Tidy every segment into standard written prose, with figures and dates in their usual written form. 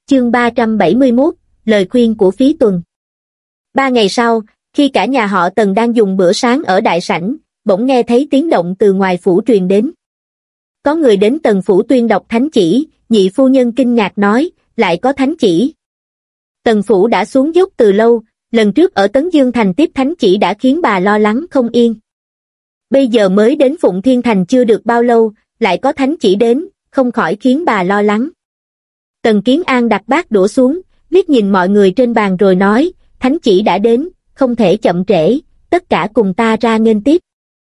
Chương 371, lời khuyên của Phí Tuần. 3 ngày sau, khi cả nhà họ Tần đang dùng bữa sáng ở đại sảnh, bỗng nghe thấy tiếng động từ ngoài phủ truyền đến. Có người đến Tần phủ tuyên đọc thánh chỉ, nhị phu nhân kinh ngạc nói, lại có thánh chỉ. Tần phủ đã xuống dốc từ lâu, lần trước ở Tấn Dương Thành tiếp thánh chỉ đã khiến bà lo lắng không yên. Bây giờ mới đến Phụng Thiên Thành chưa được bao lâu, lại có thánh chỉ đến, không khỏi khiến bà lo lắng. Tần Kiến An đặt bát đũa xuống, liếc nhìn mọi người trên bàn rồi nói, thánh chỉ đã đến, không thể chậm trễ, tất cả cùng ta ra nghênh tiếp.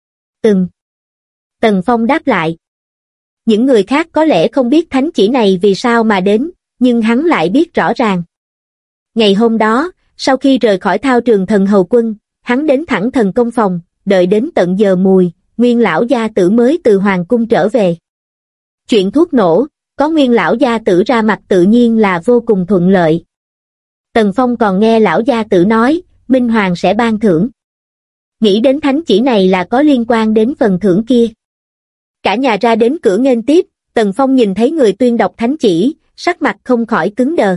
Tần Phong đáp lại. Những người khác có lẽ không biết thánh chỉ này vì sao mà đến, nhưng hắn lại biết rõ ràng. Ngày hôm đó, sau khi rời khỏi thao trường thần hầu quân, hắn đến thẳng thần công phòng, đợi đến tận giờ mùi, Nguyên lão gia tử mới từ hoàng cung trở về. Chuyện thuốc nổ, có Nguyên lão gia tử ra mặt tự nhiên là vô cùng thuận lợi. Tần Phong còn nghe lão gia tử nói, Minh Hoàng sẽ ban thưởng. Nghĩ đến thánh chỉ này là có liên quan đến phần thưởng kia. Cả nhà ra đến cửa nghênh tiếp, Tần Phong nhìn thấy người tuyên đọc thánh chỉ, sắc mặt không khỏi cứng đờ.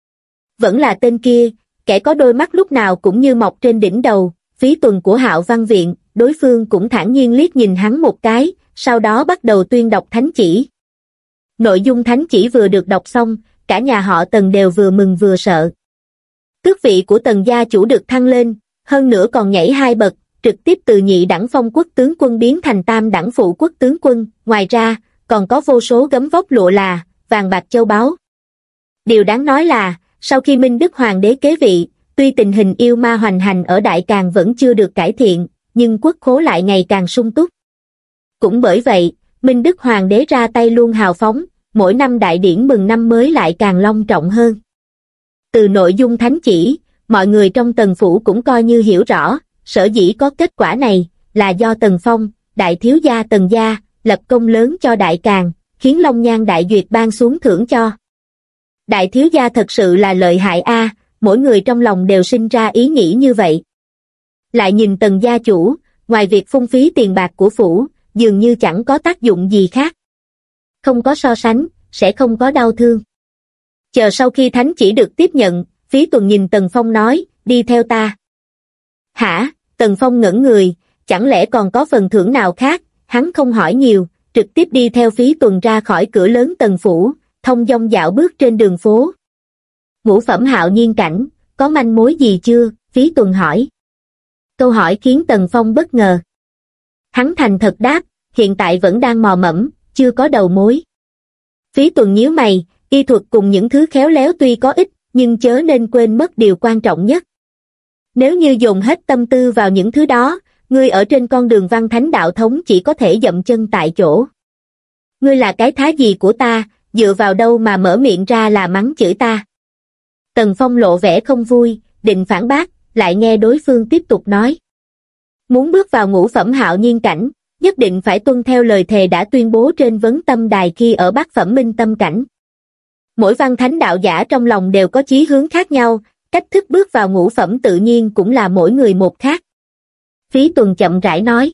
Vẫn là tên kia, kẻ có đôi mắt lúc nào cũng như mọc trên đỉnh đầu, Phí Tuần của Hạo Văn Viện, đối phương cũng thản nhiên liếc nhìn hắn một cái, sau đó bắt đầu tuyên đọc thánh chỉ. Nội dung thánh chỉ vừa được đọc xong, cả nhà họ Tần đều vừa mừng vừa sợ. Tước vị của Tần gia chủ được thăng lên, hơn nữa còn nhảy 2 bậc, trực tiếp từ nhị đẳng phong quốc tướng quân biến thành tam đẳng phụ quốc tướng quân, ngoài ra, còn có vô số gấm vóc lụa là, vàng bạc châu báu. Điều đáng nói là, sau khi Minh Đức Hoàng đế kế vị, tuy tình hình yêu ma hoành hành ở Đại Càn vẫn chưa được cải thiện, nhưng quốc khố lại ngày càng sung túc. Cũng bởi vậy, Minh Đức Hoàng đế ra tay luôn hào phóng, mỗi năm đại điển mừng năm mới lại càng long trọng hơn. Từ nội dung thánh chỉ, mọi người trong Tần phủ cũng coi như hiểu rõ, sở dĩ có kết quả này là do Tần Phong, đại thiếu gia Tần gia, lập công lớn cho Đại Càn, khiến Long Nhan Đại Duyệt ban xuống thưởng cho. Đại thiếu gia thật sự là lợi hại a, mỗi người trong lòng đều sinh ra ý nghĩ như vậy. Lại nhìn Tần gia chủ, ngoài việc phung phí tiền bạc của phủ, dường như chẳng có tác dụng gì khác. Không có so sánh, sẽ không có đau thương. Chờ sau khi thánh chỉ được tiếp nhận, Phí Tuần nhìn Tần Phong nói, đi theo ta. Hả? Tần Phong ngẩn người, chẳng lẽ còn có phần thưởng nào khác, hắn không hỏi nhiều, trực tiếp đi theo Phí Tuần ra khỏi cửa lớn Tần phủ, thông dong dạo bước trên đường phố. Ngũ phẩm Hạo Nhiên cảnh, có manh mối gì chưa? Phí Tuần hỏi. Câu hỏi khiến Tần Phong bất ngờ. Hắn thành thật đáp, hiện tại vẫn đang mò mẫm, chưa có đầu mối. Phí Tuần nhíu mày, y thuật cùng những thứ khéo léo tuy có ích, nhưng chớ nên quên mất điều quan trọng nhất. Nếu như dồn hết tâm tư vào những thứ đó, ngươi ở trên con đường văn thánh đạo thống chỉ có thể dậm chân tại chỗ. Ngươi là cái thá gì của ta, dựa vào đâu mà mở miệng ra là mắng chửi ta? Tần Phong lộ vẻ không vui, định phản bác, lại nghe đối phương tiếp tục nói. Muốn bước vào ngũ phẩm Hạo Nhiên cảnh, nhất định phải tuân theo lời thề đã tuyên bố trên vấn tâm đài khi ở bát phẩm minh tâm cảnh. Mỗi văn thánh đạo giả trong lòng đều có chí hướng khác nhau, cách thức bước vào ngũ phẩm tự nhiên cũng là mỗi người một khác. Phí Tuần chậm rãi nói.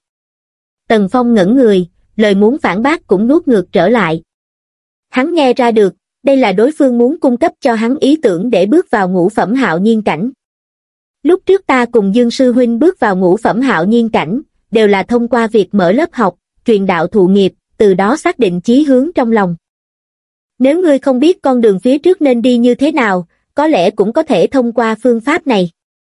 Tần Phong ngẩn người, lời muốn phản bác cũng nuốt ngược trở lại. Hắn nghe ra được, đây là đối phương muốn cung cấp cho hắn ý tưởng để bước vào ngũ phẩm Hạo Nhiên cảnh. Lúc trước ta cùng Dương Sư Huynh bước vào ngũ phẩm Hạo Nhiên cảnh, đều là thông qua việc mở lớp học, truyền đạo thụ nghiệp, từ đó xác định chí hướng trong lòng. Nếu ngươi không biết con đường phía trước nên đi như thế nào, có lẽ cũng có thể thông qua phương pháp này.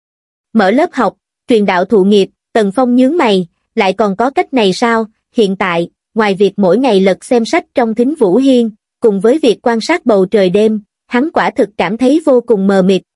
Mở lớp học, truyền đạo thụ nghiệp, Tần Phong nhướng mày, lại còn có cách này sao? Hiện tại, ngoài việc mỗi ngày lật xem sách trong Thính Vũ Hiên, cùng với việc quan sát bầu trời đêm, hắn quả thực cảm thấy vô cùng mờ mịt.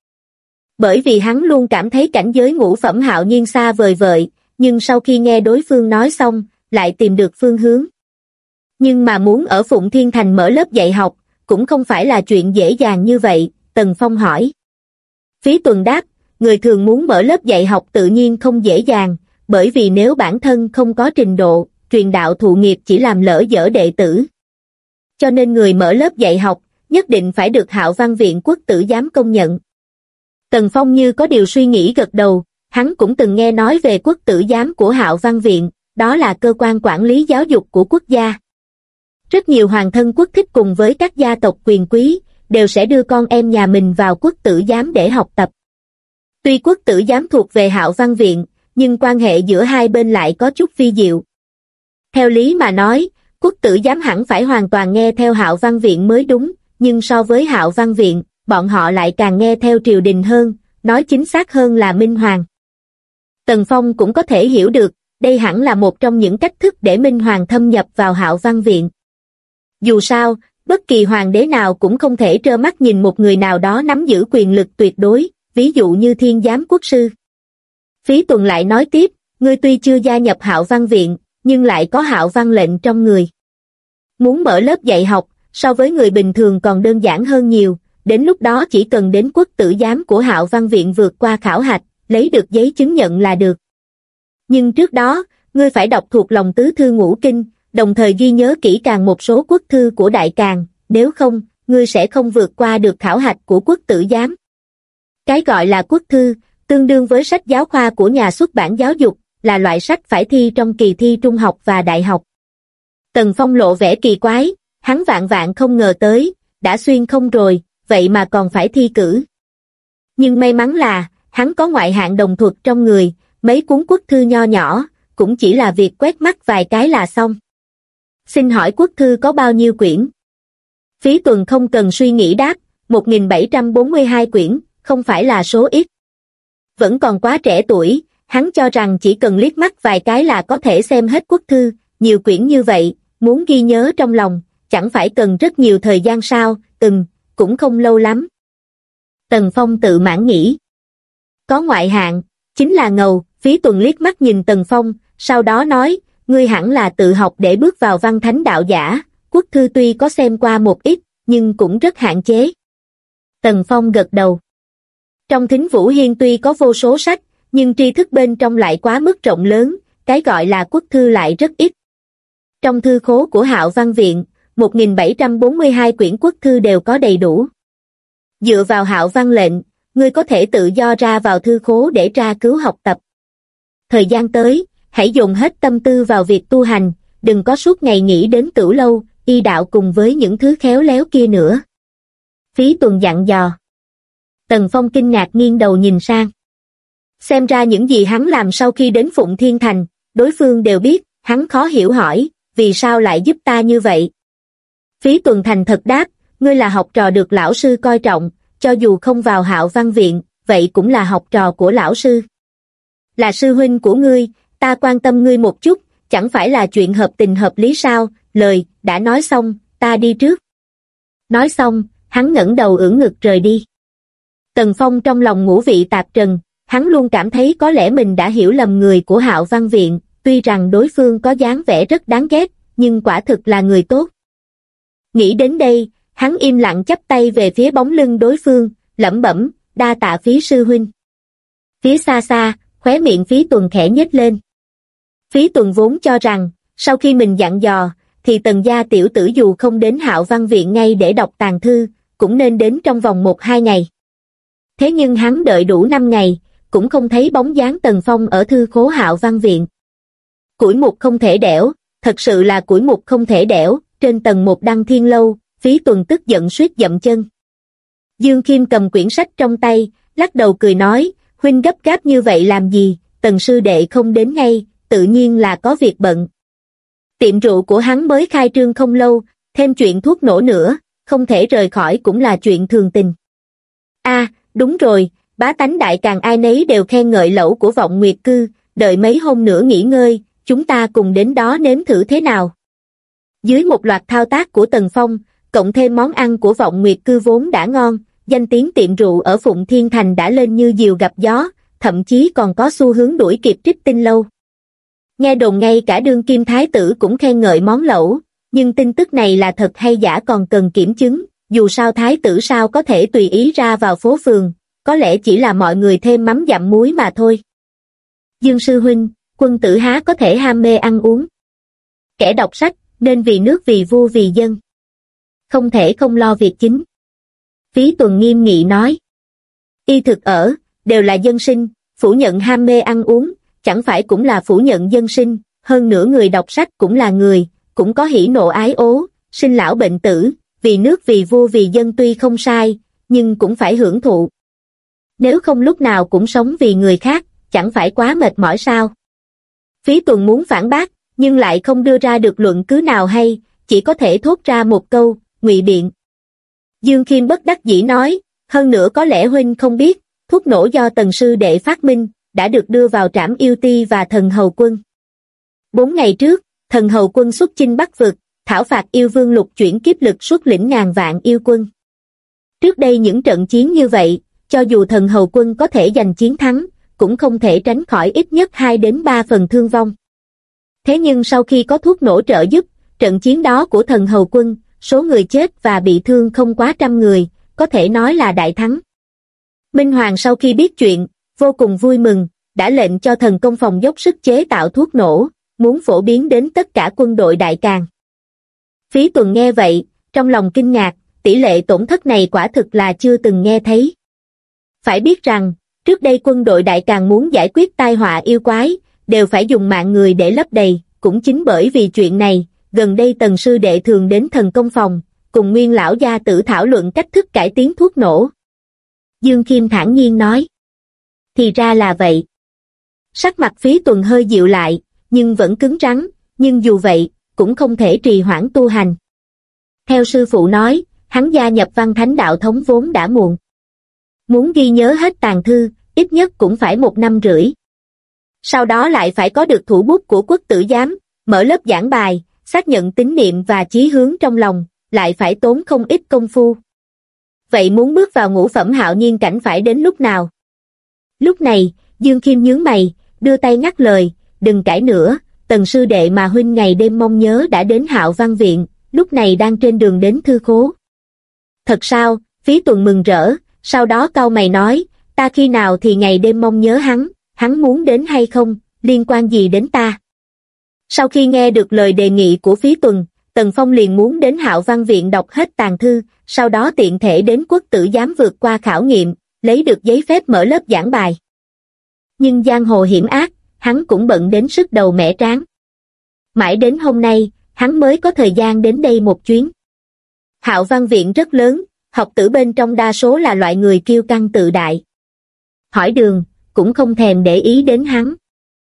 Bởi vì hắn luôn cảm thấy cảnh giới ngũ phẩm Hạo Nhiên xa vời vợi, nhưng sau khi nghe đối phương nói xong, lại tìm được phương hướng. Nhưng mà muốn ở Phụng Thiên Thành mở lớp dạy học, cũng không phải là chuyện dễ dàng như vậy, Tần Phong hỏi. Phí Tuần đáp, người thường muốn mở lớp dạy học tự nhiên không dễ dàng, bởi vì nếu bản thân không có trình độ, truyền đạo thụ nghiệp chỉ làm lỡ dở đệ tử. Cho nên người mở lớp dạy học, nhất định phải được Hạo Văn Viện quốc tử giám công nhận. Tần Phong như có điều suy nghĩ gật đầu, hắn cũng từng nghe nói về quốc tử giám của Hạo Văn Viện, đó là cơ quan quản lý giáo dục của quốc gia. Rất nhiều hoàng thân quốc thích cùng với các gia tộc quyền quý, đều sẽ đưa con em nhà mình vào quốc tử giám để học tập. Tuy quốc tử giám thuộc về Hạo Văn Viện, nhưng quan hệ giữa hai bên lại có chút vi diệu. Theo lý mà nói, quốc tử giám hẳn phải hoàn toàn nghe theo Hạo Văn Viện mới đúng, nhưng so với Hạo Văn Viện, bọn họ lại càng nghe theo triều đình hơn, nói chính xác hơn là Minh Hoàng. Tần Phong cũng có thể hiểu được, đây hẳn là một trong những cách thức để Minh Hoàng thâm nhập vào Hạo Văn Viện. Dù sao, bất kỳ hoàng đế nào cũng không thể trơ mắt nhìn một người nào đó nắm giữ quyền lực tuyệt đối, ví dụ như Thiên Giám Quốc sư. Phí Tuần lại nói tiếp, ngươi tuy chưa gia nhập Hạo Văn Viện, nhưng lại có Hạo Văn lệnh trong người. Muốn mở lớp dạy học, so với người bình thường còn đơn giản hơn nhiều, đến lúc đó chỉ cần đến quốc tử giám của Hạo Văn Viện vượt qua khảo hạch, lấy được giấy chứng nhận là được. Nhưng trước đó, ngươi phải đọc thuộc lòng tứ thư ngũ kinh, đồng thời ghi nhớ kỹ càng một số quốc thư của Đại Càn, nếu không, ngươi sẽ không vượt qua được khảo hạch của quốc tử giám. Cái gọi là quốc thư, tương đương với sách giáo khoa của nhà xuất bản giáo dục, là loại sách phải thi trong kỳ thi trung học và đại học. Tần Phong lộ vẻ kỳ quái, hắn vạn vạn không ngờ tới, đã xuyên không rồi, vậy mà còn phải thi cử. Nhưng may mắn là, hắn có ngoại hạng đồng thuật trong người, mấy cuốn quốc thư nho nhỏ, cũng chỉ là việc quét mắt vài cái là xong. Xin hỏi quốc thư có bao nhiêu quyển? Phí Tuần không cần suy nghĩ đáp, 1742 quyển, không phải là số ít. Vẫn còn quá trẻ tuổi, hắn cho rằng chỉ cần liếc mắt vài cái là có thể xem hết quốc thư, nhiều quyển như vậy, muốn ghi nhớ trong lòng, chẳng phải cần rất nhiều thời gian sao, cũng không lâu lắm. Tần Phong tự mãn nghĩ. Có ngoại hạng, chính là ngầu. Phí Tuần liếc mắt nhìn Tần Phong, sau đó nói, ngươi hẳn là tự học để bước vào văn thánh đạo giả, quốc thư tuy có xem qua một ít, nhưng cũng rất hạn chế. Tần Phong gật đầu. Trong Thính Vũ Hiên tuy có vô số sách, nhưng tri thức bên trong lại quá mức rộng lớn, cái gọi là quốc thư lại rất ít. Trong thư khố của Hạo Văn Viện, 1742 quyển quốc thư đều có đầy đủ. Dựa vào Hạo Văn lệnh, ngươi có thể tự do ra vào thư khố để tra cứu học tập. Thời gian tới, hãy dùng hết tâm tư vào việc tu hành, đừng có suốt ngày nghĩ đến tửu lâu, y đạo cùng với những thứ khéo léo kia nữa. Phí Tuần dặn dò. Tần Phong kinh ngạc nghiêng đầu nhìn sang. Xem ra những gì hắn làm sau khi đến Phụng Thiên Thành, đối phương đều biết, hắn khó hiểu hỏi, vì sao lại giúp ta như vậy? Phí Tuần thành thật đáp, ngươi là học trò được lão sư coi trọng, cho dù không vào Hạo Văn Viện, vậy cũng là học trò của lão sư. Là sư huynh của ngươi, ta quan tâm ngươi một chút, chẳng phải là chuyện hợp tình hợp lý sao? Lời đã nói xong, ta đi trước. Nói xong, hắn ngẩng đầu ưỡn ngực rời đi. Tần Phong trong lòng ngũ vị tạp trần, hắn luôn cảm thấy có lẽ mình đã hiểu lầm người của Hạo Văn Viện, tuy rằng đối phương có dáng vẻ rất đáng ghét, nhưng quả thực là người tốt. Nghĩ đến đây, hắn im lặng chắp tay về phía bóng lưng đối phương, lẩm bẩm, đa tạ Phí sư huynh. Phía xa xa, khóe miệng Phí Tuần khẽ nhếch lên. Phí Tuần vốn cho rằng, sau khi mình dặn dò, thì Tần gia tiểu tử dù không đến Hạo Văn Viện ngay để đọc tàng thư, cũng nên đến trong vòng 1-2 ngày. Thế nhưng hắn đợi đủ 5 ngày, cũng không thấy bóng dáng Tần Phong ở thư khố Hạo Văn Viện. Củi mục không thể đẽo, thật sự là củi mục không thể đẽo, trên tầng 1 Đăng Thiên Lâu, Phí Tuần tức giận suýt dậm chân. Dương Khiêm cầm quyển sách trong tay, lắc đầu cười nói, huynh gấp gáp như vậy làm gì, Tần sư đệ không đến ngay, tự nhiên là có việc bận. Tiệm rượu của hắn mới khai trương không lâu, thêm chuyện thuốc nổ nữa, không thể rời khỏi cũng là chuyện thường tình. Đúng rồi, bá tánh Đại Càn ai nấy đều khen ngợi lẩu của Vọng Nguyệt Cư, đợi mấy hôm nữa nghỉ ngơi, chúng ta cùng đến đó nếm thử thế nào. Dưới một loạt thao tác của Tần Phong, cộng thêm món ăn của Vọng Nguyệt Cư vốn đã ngon, danh tiếng tiệm rượu ở Phụng Thiên Thành đã lên như diều gặp gió, thậm chí còn có xu hướng đuổi kịp Trích Tinh Lâu. Nghe đồn ngay cả đương kim thái tử cũng khen ngợi món lẩu, nhưng tin tức này là thật hay giả còn cần kiểm chứng, dù sao thái tử sao có thể tùy ý ra vào phố phường, có lẽ chỉ là mọi người thêm mắm dặm muối mà thôi. Dương sư huynh, quân tử há có thể ham mê ăn uống. Kẻ đọc sách, nên vì nước vì vua vì dân. Không thể không lo việc chính. Phí Tuần nghiêm nghị nói. Y thực ở, đều là dân sinh, phủ nhận ham mê ăn uống, chẳng phải cũng là phủ nhận dân sinh, hơn nữa người đọc sách cũng là người, cũng có hỉ nộ ái ố, sinh lão bệnh tử, vì nước vì vua vì dân tuy không sai, nhưng cũng phải hưởng thụ. Nếu không lúc nào cũng sống vì người khác, chẳng phải quá mệt mỏi sao? Phí Tuần muốn phản bác, nhưng lại không đưa ra được luận cứ nào hay, chỉ có thể thốt ra một câu, ngụy biện. Dương Khiêm bất đắc dĩ nói, hơn nữa có lẽ huynh không biết, thuốc nổ do Tần sư đệ phát minh, đã được đưa vào trảm yêu ti và thần hầu quân. 4 ngày trước, thần hầu quân xuất chinh Bắc vực, thảo phạt yêu vương lục chuyển kiếp lực xuất lĩnh ngàn vạn yêu quân. Trước đây những trận chiến như vậy, cho dù thần hầu quân có thể giành chiến thắng, cũng không thể tránh khỏi ít nhất 2 đến 3 phần thương vong. Thế nhưng sau khi có thuốc nổ trợ giúp, trận chiến đó của thần hầu quân, số người chết và bị thương không quá 100 người, có thể nói là đại thắng. Minh Hoàng sau khi biết chuyện, vô cùng vui mừng, đã lệnh cho thần công phòng dốc sức chế tạo thuốc nổ, muốn phổ biến đến tất cả quân đội Đại Càn. Phí Tuần nghe vậy, trong lòng kinh ngạc, tỷ lệ tổn thất này quả thực là chưa từng nghe thấy. Phải biết rằng, trước đây quân đội Đại Càn muốn giải quyết tai họa yêu quái, đều phải dùng mạng người để lấp đầy, cũng chính bởi vì chuyện này, gần đây Tần sư đệ thường đến thần công phòng, cùng Nguyên lão gia tử thảo luận cách thức cải tiến thuốc nổ. Dương Khiêm thản nhiên nói. Thì ra là vậy. Sắc mặt Phí Tuần hơi dịu lại, nhưng vẫn cứng rắn, nhưng dù vậy, cũng không thể trì hoãn tu hành. Theo sư phụ nói, hắn gia nhập Văn Thánh đạo thống vốn đã muộn. Muốn ghi nhớ hết tàng thư, ít nhất cũng phải 1 năm rưỡi. Sau đó lại phải có được thủ bút của Quốc tử giám, mở lớp giảng bài, xác nhận tín niệm và chí hướng trong lòng, lại phải tốn không ít công phu. Vậy muốn bước vào ngũ phẩm hạo nhiên cảnh phải đến lúc nào? Lúc này, Dương Khiêm nhướng mày, đưa tay ngắt lời, đừng cãi nữa, Tần sư đệ mà huynh ngày đêm mong nhớ đã đến Hạo Văn viện, lúc này đang trên đường đến thư khố. Thật sao? Phí Tuần mừng rỡ, sau đó cau mày nói, ta khi nào thì ngày đêm mong nhớ hắn muốn đến hay không, liên quan gì đến ta? Sau khi nghe được lời đề nghị của Phí Tuần, Tần Phong liền muốn đến Hạo Văn viện đọc hết tàng thư, sau đó tiện thể đến Quốc tử giám vượt qua khảo nghiệm, lấy được giấy phép mở lớp giảng bài. Nhưng giang hồ hiểm ác, hắn cũng bận đến sức đầu mẻ trán. Mãi đến hôm nay, hắn mới có thời gian đến đây một chuyến. Hạo Văn viện rất lớn, học tử bên trong đa số là loại người kiêu căng tự đại. Hỏi đường, cũng không thèm để ý đến hắn.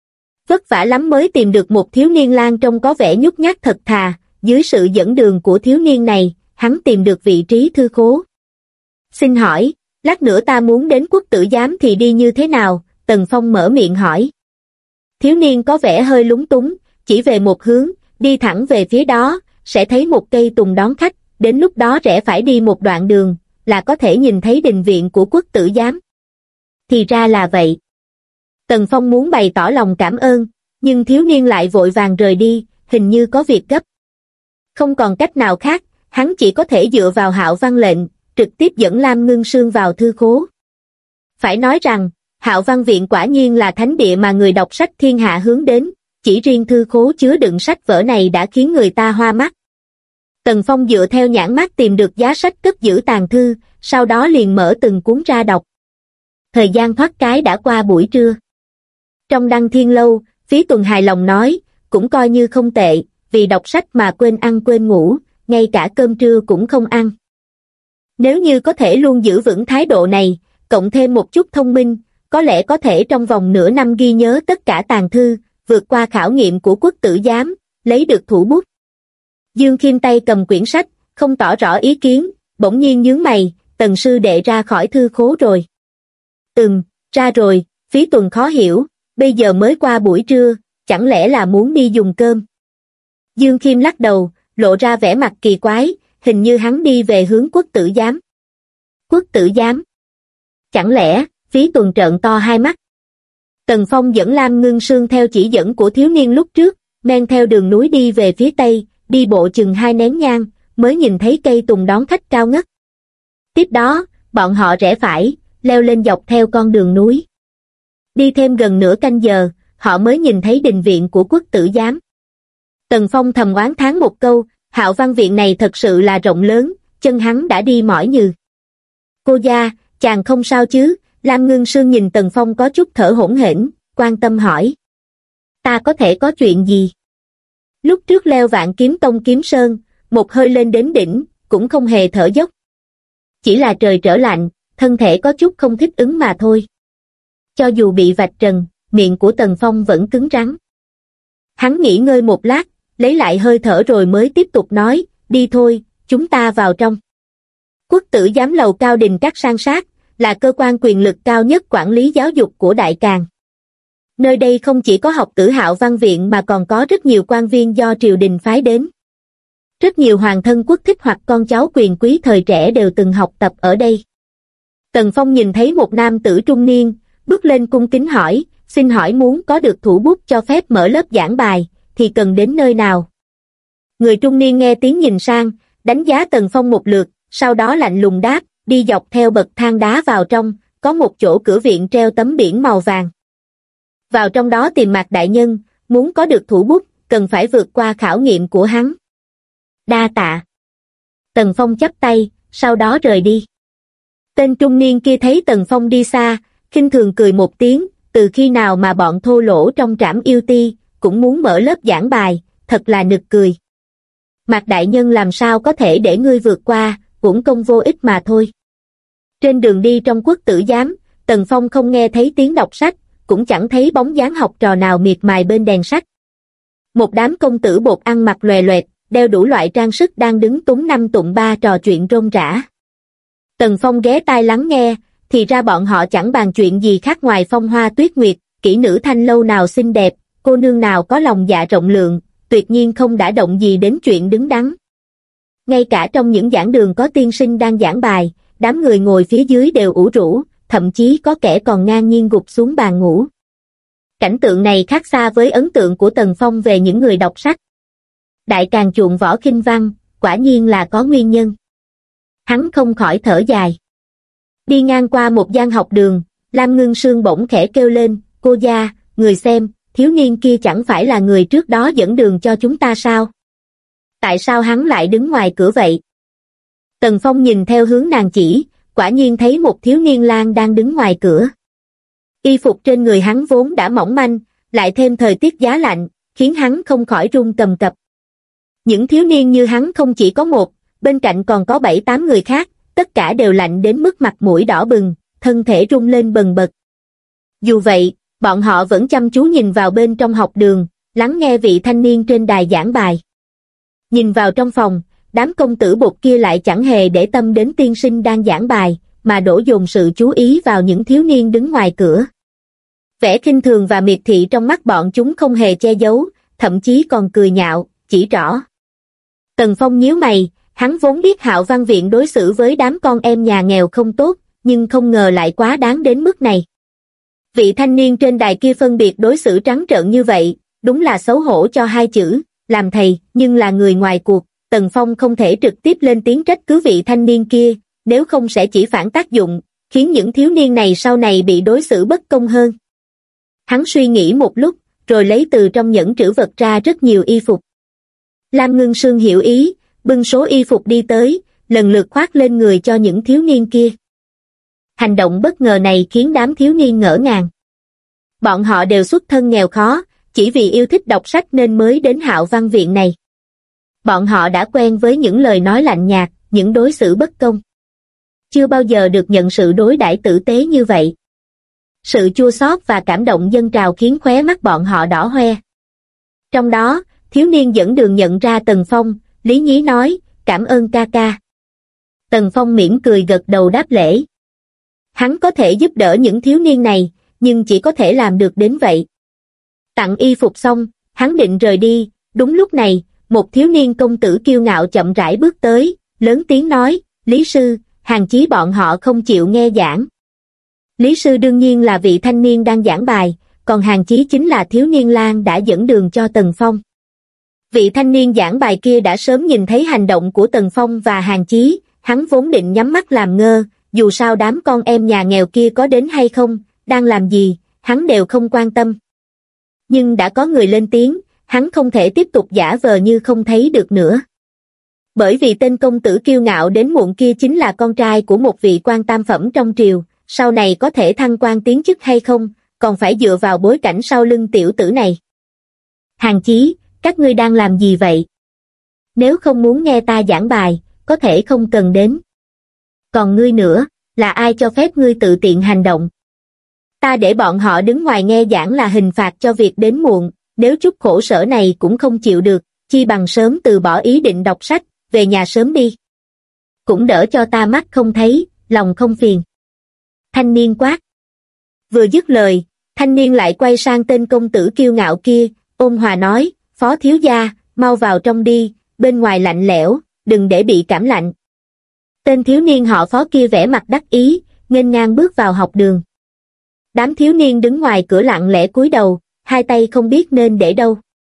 Vất vả lắm mới tìm được một thiếu niên lang trông có vẻ nhút nhát thật thà, dưới sự dẫn đường của thiếu niên này, hắn tìm được vị trí thư khố. Xin hỏi, lát nữa ta muốn đến Quốc tử giám thì đi như thế nào? Tần Phong mở miệng hỏi. Thiếu niên có vẻ hơi lúng túng, chỉ về một hướng, đi thẳng về phía đó, sẽ thấy một cây tùng đón khách, đến lúc đó rẽ phải đi một đoạn đường, là có thể nhìn thấy đình viện của Quốc tử giám. Thì ra là vậy. Tần Phong muốn bày tỏ lòng cảm ơn, nhưng thiếu niên lại vội vàng rời đi, hình như có việc gấp. Không còn cách nào khác, hắn chỉ có thể dựa vào Hạo Văn lệnh, trực tiếp dẫn Lam Ngưng Sương vào thư khố. Phải nói rằng, Hạo Văn viện quả nhiên là thánh địa mà người đọc sách thiên hạ hướng đến, chỉ riêng thư khố chứa đựng sách vở này đã khiến người ta hoa mắt. Tần Phong dựa theo nhãn mác tìm được giá sách cất giữ tàng thư, sau đó liền mở từng cuốn ra đọc. Thời gian thoát cái đã qua buổi trưa. Trong Đăng Thiên lâu, Phí Tuần hài lòng nói, cũng coi như không tệ, vì đọc sách mà quên ăn quên ngủ, ngay cả cơm trưa cũng không ăn. Nếu như có thể luôn giữ vững thái độ này, cộng thêm một chút thông minh, có lẽ có thể trong vòng nửa năm ghi nhớ tất cả tàng thư, vượt qua khảo nghiệm của Quốc tử giám, lấy được thủ bút. Dương Khiêm tay cầm quyển sách, không tỏ rõ ý kiến, bỗng nhiên nhướng mày, Tần sư đệ ra khỏi thư khố rồi. Ra rồi, Phí Tuần khó hiểu, bây giờ mới qua buổi trưa, chẳng lẽ là muốn đi dùng cơm? Dương Khiêm lắc đầu, lộ ra vẻ mặt kỳ quái, hình như hắn đi về hướng Quốc tử giám. Quốc tử giám? Chẳng lẽ, Phí Tuần trợn to hai mắt. Tần Phong dẫn Lam Ngưng Sương theo chỉ dẫn của thiếu niên lúc trước, men theo đường núi đi về phía tây, đi bộ chừng 2 nén nhang, mới nhìn thấy cây tùng đón khách cao ngất. Tiếp đó, bọn họ rẽ phải, leo lên dọc theo con đường núi. Đi thêm gần nửa canh giờ, họ mới nhìn thấy đình viện của Quốc tử giám. Tần Phong thầm oán thán một câu, Hạo Văn viện này thật sự là rộng lớn, chân hắn đã đi mỏi nhừ. Cô gia, chàng không sao chứ? Lam Ngưng Sương nhìn Tần Phong có chút thở hổn hển, quan tâm hỏi. Ta có thể có chuyện gì? Lúc trước leo Vạn Kiếm Tông Kiếm Sơn, một hơi lên đến đỉnh, cũng không hề thở dốc. Chỉ là trời trở lạnh, thân thể có chút không thích ứng mà thôi. Cho dù bị vạch trần, miệng của Tần Phong vẫn cứng rắn. Hắn nghỉ ngơi một lát, lấy lại hơi thở rồi mới tiếp tục nói, đi thôi, chúng ta vào trong. Quốc tử giám lầu cao đình các san sát, là cơ quan quyền lực cao nhất quản lý giáo dục của Đại Càn. Nơi đây không chỉ có học tử Hạo Văn Viện mà còn có rất nhiều quan viên do triều đình phái đến. Rất nhiều hoàng thân quốc thích hoặc con cháu quyền quý thời trẻ đều từng học tập ở đây. Tần Phong nhìn thấy một nam tử trung niên, bước lên cung kính hỏi, xin hỏi muốn có được thủ bút cho phép mở lớp giảng bài, thì cần đến nơi nào? Người trung niên nghe tiếng nhìn sang, đánh giá Tần Phong một lượt, sau đó lạnh lùng đáp, đi dọc theo bậc thang đá vào trong, có một chỗ cửa viện treo tấm biển màu vàng. Vào trong đó tìm Mạc đại nhân, muốn có được thủ bút, cần phải vượt qua khảo nghiệm của hắn. Đa tạ. Tần Phong chắp tay, sau đó rời đi. Tên trung niên kia thấy Tần Phong đi xa, khinh thường cười một tiếng, từ khi nào mà bọn thô lỗ trong Trảm Yêu Ti cũng muốn mở lớp giảng bài, thật là nực cười. Mạc đại nhân làm sao có thể để ngươi vượt qua, uổng công vô ích mà thôi. Trên đường đi trong quốc tử giám, Tần Phong không nghe thấy tiếng đọc sách, cũng chẳng thấy bóng dáng học trò nào miệt mài bên đèn sách. Một đám công tử bột ăn mặc lòe loẹt, đeo đủ loại trang sức đang đứng túng năm tụng ba trò chuyện rôm rả. Tần Phong ghé tai lắng nghe, thì ra bọn họ chẳng bàn chuyện gì khác ngoài phong hoa tuyết nguyệt, kỹ nữ thanh lâu nào xinh đẹp, cô nương nào có lòng dạ rộng lượng, tuyệt nhiên không đả động gì đến chuyện đứng đắn. Ngay cả trong những giảng đường có tiên sinh đang giảng bài, đám người ngồi phía dưới đều ủ rũ, thậm chí có kẻ còn ngang nhiên gục xuống bàn ngủ. Cảnh tượng này khác xa với ấn tượng của Tần Phong về những người đọc sách. Đại Càn chuộng võ khinh văn, quả nhiên là có nguyên nhân. Hắn không khỏi thở dài. Đi ngang qua một gian học đường, Lam Ngưng Sương bỗng khẽ kêu lên, cô gia, người xem, thiếu niên kia chẳng phải là người trước đó dẫn đường cho chúng ta sao? Tại sao hắn lại đứng ngoài cửa vậy? Tần Phong nhìn theo hướng nàng chỉ, quả nhiên thấy một thiếu niên lang đang đứng ngoài cửa. Y phục trên người hắn vốn đã mỏng manh, lại thêm thời tiết giá lạnh, khiến hắn không khỏi run cầm cập. Những thiếu niên như hắn không chỉ có một, bên cạnh còn có 7-8 người khác, tất cả đều lạnh đến mức mặt mũi đỏ bừng, thân thể rung lên bần bật. Dù vậy, bọn họ vẫn chăm chú nhìn vào bên trong học đường, lắng nghe vị thanh niên trên đài giảng bài. Nhìn vào trong phòng, đám công tử bột kia lại chẳng hề để tâm đến tiên sinh đang giảng bài, mà đổ dồn sự chú ý vào những thiếu niên đứng ngoài cửa. Vẻ khinh thường và miệt thị trong mắt bọn chúng không hề che giấu, thậm chí còn cười nhạo, chỉ trỏ. Tần Phong nhíu mày, hắn vốn biết Hạo Văn Viện đối xử với đám con em nhà nghèo không tốt, nhưng không ngờ lại quá đáng đến mức này. Vị thanh niên trên đài kia phân biệt đối xử trắng trợn như vậy, đúng là xấu hổ cho hai chữ, làm thầy, nhưng là người ngoài cuộc, Tần Phong không thể trực tiếp lên tiếng trách cứ vị thanh niên kia, nếu không sẽ chỉ phản tác dụng, khiến những thiếu niên này sau này bị đối xử bất công hơn. Hắn suy nghĩ một lúc, rồi lấy từ trong nhẫn trữ vật ra rất nhiều y phục. Lam Ngưng Sương hiểu ý, bưng số y phục đi tới, lần lượt khoác lên người cho những thiếu niên kia. Hành động bất ngờ này khiến đám thiếu niên ngỡ ngàng. Bọn họ đều xuất thân nghèo khó, chỉ vì yêu thích đọc sách nên mới đến Hạo Văn Viện này. Bọn họ đã quen với những lời nói lạnh nhạt, những đối xử bất công. Chưa bao giờ được nhận sự đối đãi tử tế như vậy. Sự chua xót và cảm động dâng trào khiến khóe mắt bọn họ đỏ hoe. Trong đó, thiếu niên dẫn đường nhận ra Tần Phong, lý nhí nói, cảm ơn ca ca. Tần Phong mỉm cười gật đầu đáp lễ. Hắn có thể giúp đỡ những thiếu niên này, nhưng chỉ có thể làm được đến vậy. Tặng y phục xong, hắn định rời đi, đúng lúc này, một thiếu niên công tử kiêu ngạo chậm rãi bước tới, lớn tiếng nói, Lý sư, Hàn Chí bọn họ không chịu nghe giảng. Lý sư đương nhiên là vị thanh niên đang giảng bài, còn Hàn Chí chính là thiếu niên lang đã dẫn đường cho Tần Phong. Vị thanh niên giảng bài kia đã sớm nhìn thấy hành động của Tần Phong và Hàn Chí, hắn vốn định nhắm mắt làm ngơ, dù sao đám con em nhà nghèo kia có đến hay không, đang làm gì, hắn đều không quan tâm. Nhưng đã có người lên tiếng, hắn không thể tiếp tục giả vờ như không thấy được nữa. Bởi vì tên công tử kiêu ngạo đến muộn kia chính là con trai của một vị quan tam phẩm trong triều, sau này có thể thăng quan tiến chức hay không, còn phải dựa vào bối cảnh sau lưng tiểu tử này. Hàn Chí, các ngươi đang làm gì vậy? Nếu không muốn nghe ta giảng bài, có thể không cần đến. Còn ngươi nữa, là ai cho phép ngươi tự tiện hành động? Ta để bọn họ đứng ngoài nghe giảng là hình phạt cho việc đến muộn, nếu chút khổ sở này cũng không chịu được, chi bằng sớm từ bỏ ý định đọc sách, về nhà sớm đi. Cũng đỡ cho ta mắt không thấy, lòng không phiền. Thanh niên quát. Vừa dứt lời, thanh niên lại quay sang tên công tử kiêu ngạo kia, ôn hòa nói, Phó thiếu gia, mau vào trong đi, bên ngoài lạnh lẽo, đừng để bị cảm lạnh. Tên thiếu niên họ Phó kia vẻ mặt đắc ý, nghênh ngang bước vào học đường. Đám thiếu niên đứng ngoài cửa lặng lẽ cúi đầu, hai tay không biết nên để đâu.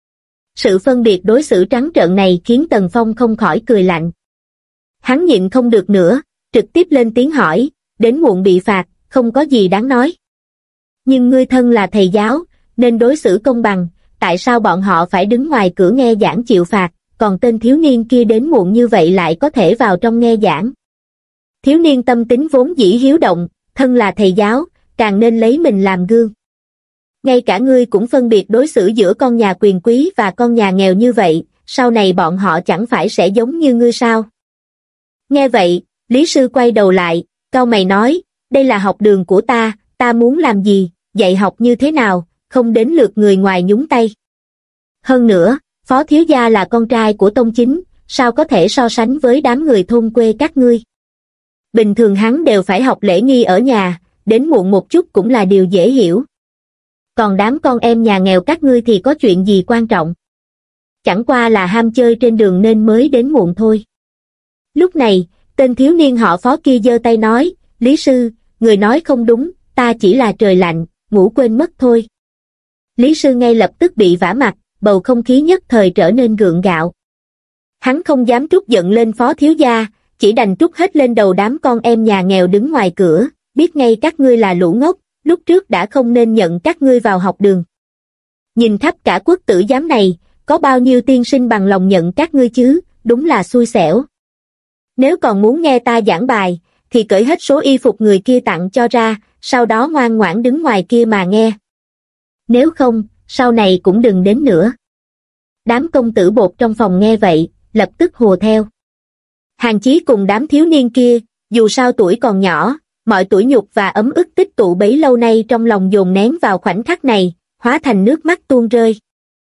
Sự phân biệt đối xử trắng trợn này khiến Tần Phong không khỏi cười lạnh. Hắn nhịn không được nữa, trực tiếp lên tiếng hỏi, đến muộn bị phạt, không có gì đáng nói. Nhưng ngươi thân là thầy giáo, nên đối xử công bằng, tại sao bọn họ phải đứng ngoài cửa nghe giảng chịu phạt, còn tên thiếu niên kia đến muộn như vậy lại có thể vào trong nghe giảng? Thiếu niên tâm tính vốn dĩ hiếu động, thân là thầy giáo, càng nên lấy mình làm gương. Ngay cả ngươi cũng phân biệt đối xử giữa con nhà quyền quý và con nhà nghèo như vậy, sau này bọn họ chẳng phải sẽ giống như ngươi sao? Nghe vậy, Lý sư quay đầu lại, cau mày nói, đây là học đường của ta muốn làm gì, dạy học như thế nào, không đến lượt người ngoài nhúng tay. Hơn nữa, Phó thiếu gia là con trai của Tông Chính, sao có thể so sánh với đám người thôn quê các ngươi? Bình thường hắn đều phải học lễ nghi ở nhà, đến muộn một chút cũng là điều dễ hiểu. Còn đám con em nhà nghèo các ngươi thì có chuyện gì quan trọng? Chẳng qua là ham chơi trên đường nên mới đến muộn thôi. Lúc này, tên thiếu niên họ Phó kia giơ tay nói, Lý sư, người nói không đúng, ta chỉ là trời lạnh, ngủ quên mất thôi. Lý sư ngay lập tức bị vả mặt, bầu không khí nhất thời trở nên gượng gạo. Hắn không dám trút giận lên Phó thiếu gia, chỉ đành trút hết lên đầu đám con em nhà nghèo đứng ngoài cửa, biết ngay các ngươi là lũ ngốc, lúc trước đã không nên nhận các ngươi vào học đường. Nhìn khắp cả quốc tử giám này, có bao nhiêu tiên sinh bằng lòng nhận các ngươi chứ, đúng là xui xẻo. Nếu còn muốn nghe ta giảng bài, thì cởi hết số y phục người kia tặng cho ra, sau đó ngoan ngoãn đứng ngoài kia mà nghe. Nếu không, sau này cũng đừng đến nữa. Đám công tử bột trong phòng nghe vậy, lập tức hùa theo. Hàn Chí cùng đám thiếu niên kia, dù sao tuổi còn nhỏ, mọi tủi nhục và ấm ức tích tụ bấy lâu nay trong lòng dồn nén vào khoảnh khắc này, hóa thành nước mắt tuôn rơi.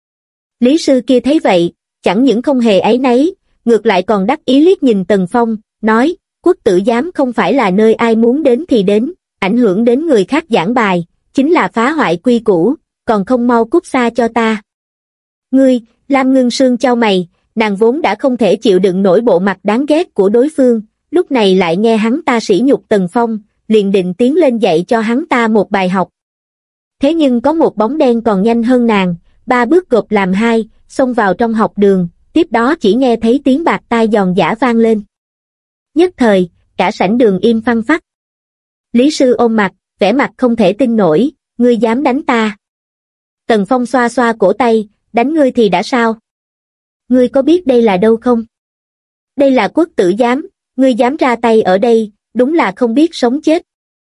Lý sư kia thấy vậy, chẳng những không hề áy náy, ngược lại còn đắc ý liếc nhìn Tần Phong, nói, quốc tử giám không phải là nơi ai muốn đến thì đến, ảnh hưởng đến người khác giảng bài, chính là phá hoại quy củ, còn không mau cút xa cho ta. Ngươi, Lam Ngưng Sương chau mày, nàng vốn đã không thể chịu đựng nổi bộ mặt đáng ghét của đối phương, lúc này lại nghe hắn ta sỉ nhục Tần Phong, liền định tiến lên dạy cho hắn ta một bài học. Thế nhưng có một bóng đen còn nhanh hơn nàng, 3 bước gộp làm 2, xông vào trong học đường, tiếp đó chỉ nghe thấy tiếng bạt tai giòn giã vang lên. Nhất thời, cả sảnh đường im phăng phắc. Lý sư ôm mặt, vẻ mặt không thể tin nổi, ngươi dám đánh ta. Tần Phong xoa xoa cổ tay, đánh ngươi thì đã sao? Ngươi có biết đây là đâu không? Đây là quốc tử giám, ngươi dám ra tay ở đây, đúng là không biết sống chết.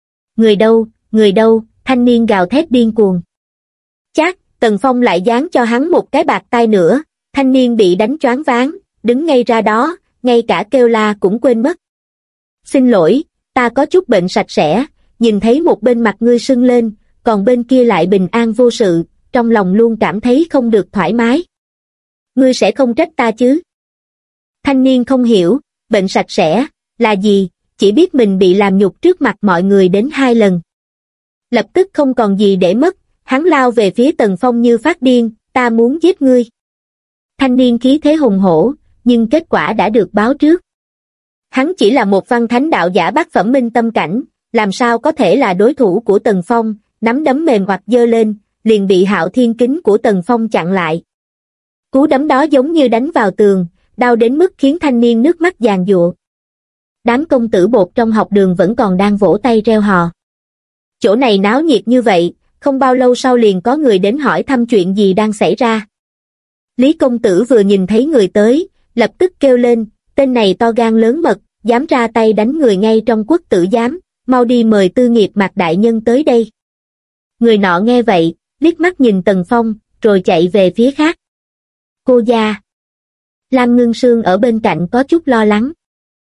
Người đâu, thanh niên gào thét điên cuồng. Chát, Tần Phong lại giáng cho hắn một cái bạt tai nữa, thanh niên bị đánh choáng váng, đứng ngay ra đó, ngay cả kêu la cũng quên mất. Xin lỗi, ta có chút bệnh sạch sẽ, nhìn thấy một bên mặt ngươi sưng lên, còn bên kia lại bình an vô sự, trong lòng luôn cảm thấy không được thoải mái. Ngươi sẽ không trách ta chứ? Thanh niên không hiểu, bệnh sạch sẽ, là gì, chỉ biết mình bị làm nhục trước mặt mọi người đến 2 lần. Lập tức không còn gì để mất, hắn lao về phía Tần Phong như phát điên, ta muốn giết ngươi. Thanh niên khí thế hùng hổ, nhưng kết quả đã được báo trước. Hắn chỉ là một văn thánh đạo giả bát phẩm minh tâm cảnh, làm sao có thể là đối thủ của Tần Phong, nắm đấm mềm hoặc giơ lên, liền bị Hạo Thiên Kính của Tần Phong chặn lại. Cú đấm đó giống như đánh vào tường, đau đến mức khiến thanh niên nước mắt giàn giụa. Đám công tử bột trong học đường vẫn còn đang vỗ tay reo hò. Chỗ này náo nhiệt như vậy, không bao lâu sau liền có người đến hỏi thăm chuyện gì đang xảy ra. Lý công tử vừa nhìn thấy người tới, lập tức kêu lên, tên này to gan lớn mật, dám ra tay đánh người ngay trong quốc tử giám, mau đi mời Tư Nghiệp Mạc đại nhân tới đây. Người nọ nghe vậy, liếc mắt nhìn Tần Phong, rồi chạy về phía khác. Cô gia. Lam Ngưng Sương ở bên cạnh có chút lo lắng.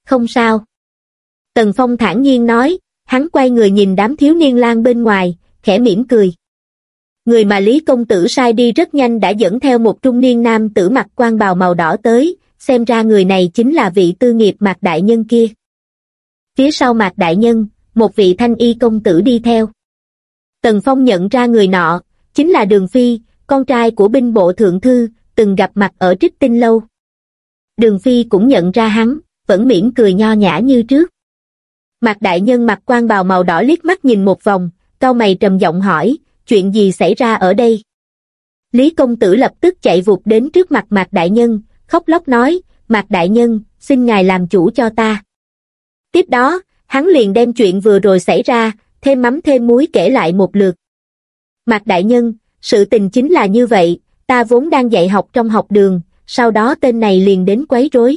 không sao. Tần Phong thản nhiên nói, hắn quay người nhìn đám thiếu niên lang bên ngoài, khẽ mỉm cười. Người mà Lý công tử sai đi rất nhanh đã dẫn theo một trung niên nam tử mặc quan bào màu đỏ tới, xem ra người này chính là vị tư nghiệp Mạc đại nhân kia. Phía sau Mạc đại nhân, một vị thanh y công tử đi theo. Tần Phong nhận ra người nọ, chính là Đường Phi, con trai của binh bộ thượng thư, từng gặp mặt ở Trích Tinh lâu. Đường Phi cũng nhận ra hắn, vẫn mỉm cười nho nhã như trước. Mạc đại nhân mặc quan bào màu đỏ liếc mắt nhìn một vòng, cau mày trầm giọng hỏi, chuyện gì xảy ra ở đây? Lý công tử lập tức chạy vụt đến trước mặt Mạc đại nhân, khóc lóc nói, Mạc đại nhân, xin ngài làm chủ cho ta. Tiếp đó, hắn liền đem chuyện vừa rồi xảy ra, thêm mắm thêm muối kể lại một lượt. Mạc đại nhân, sự tình chính là như vậy, ta vốn đang dạy học trong học đường, sau đó tên này liền đến quấy rối.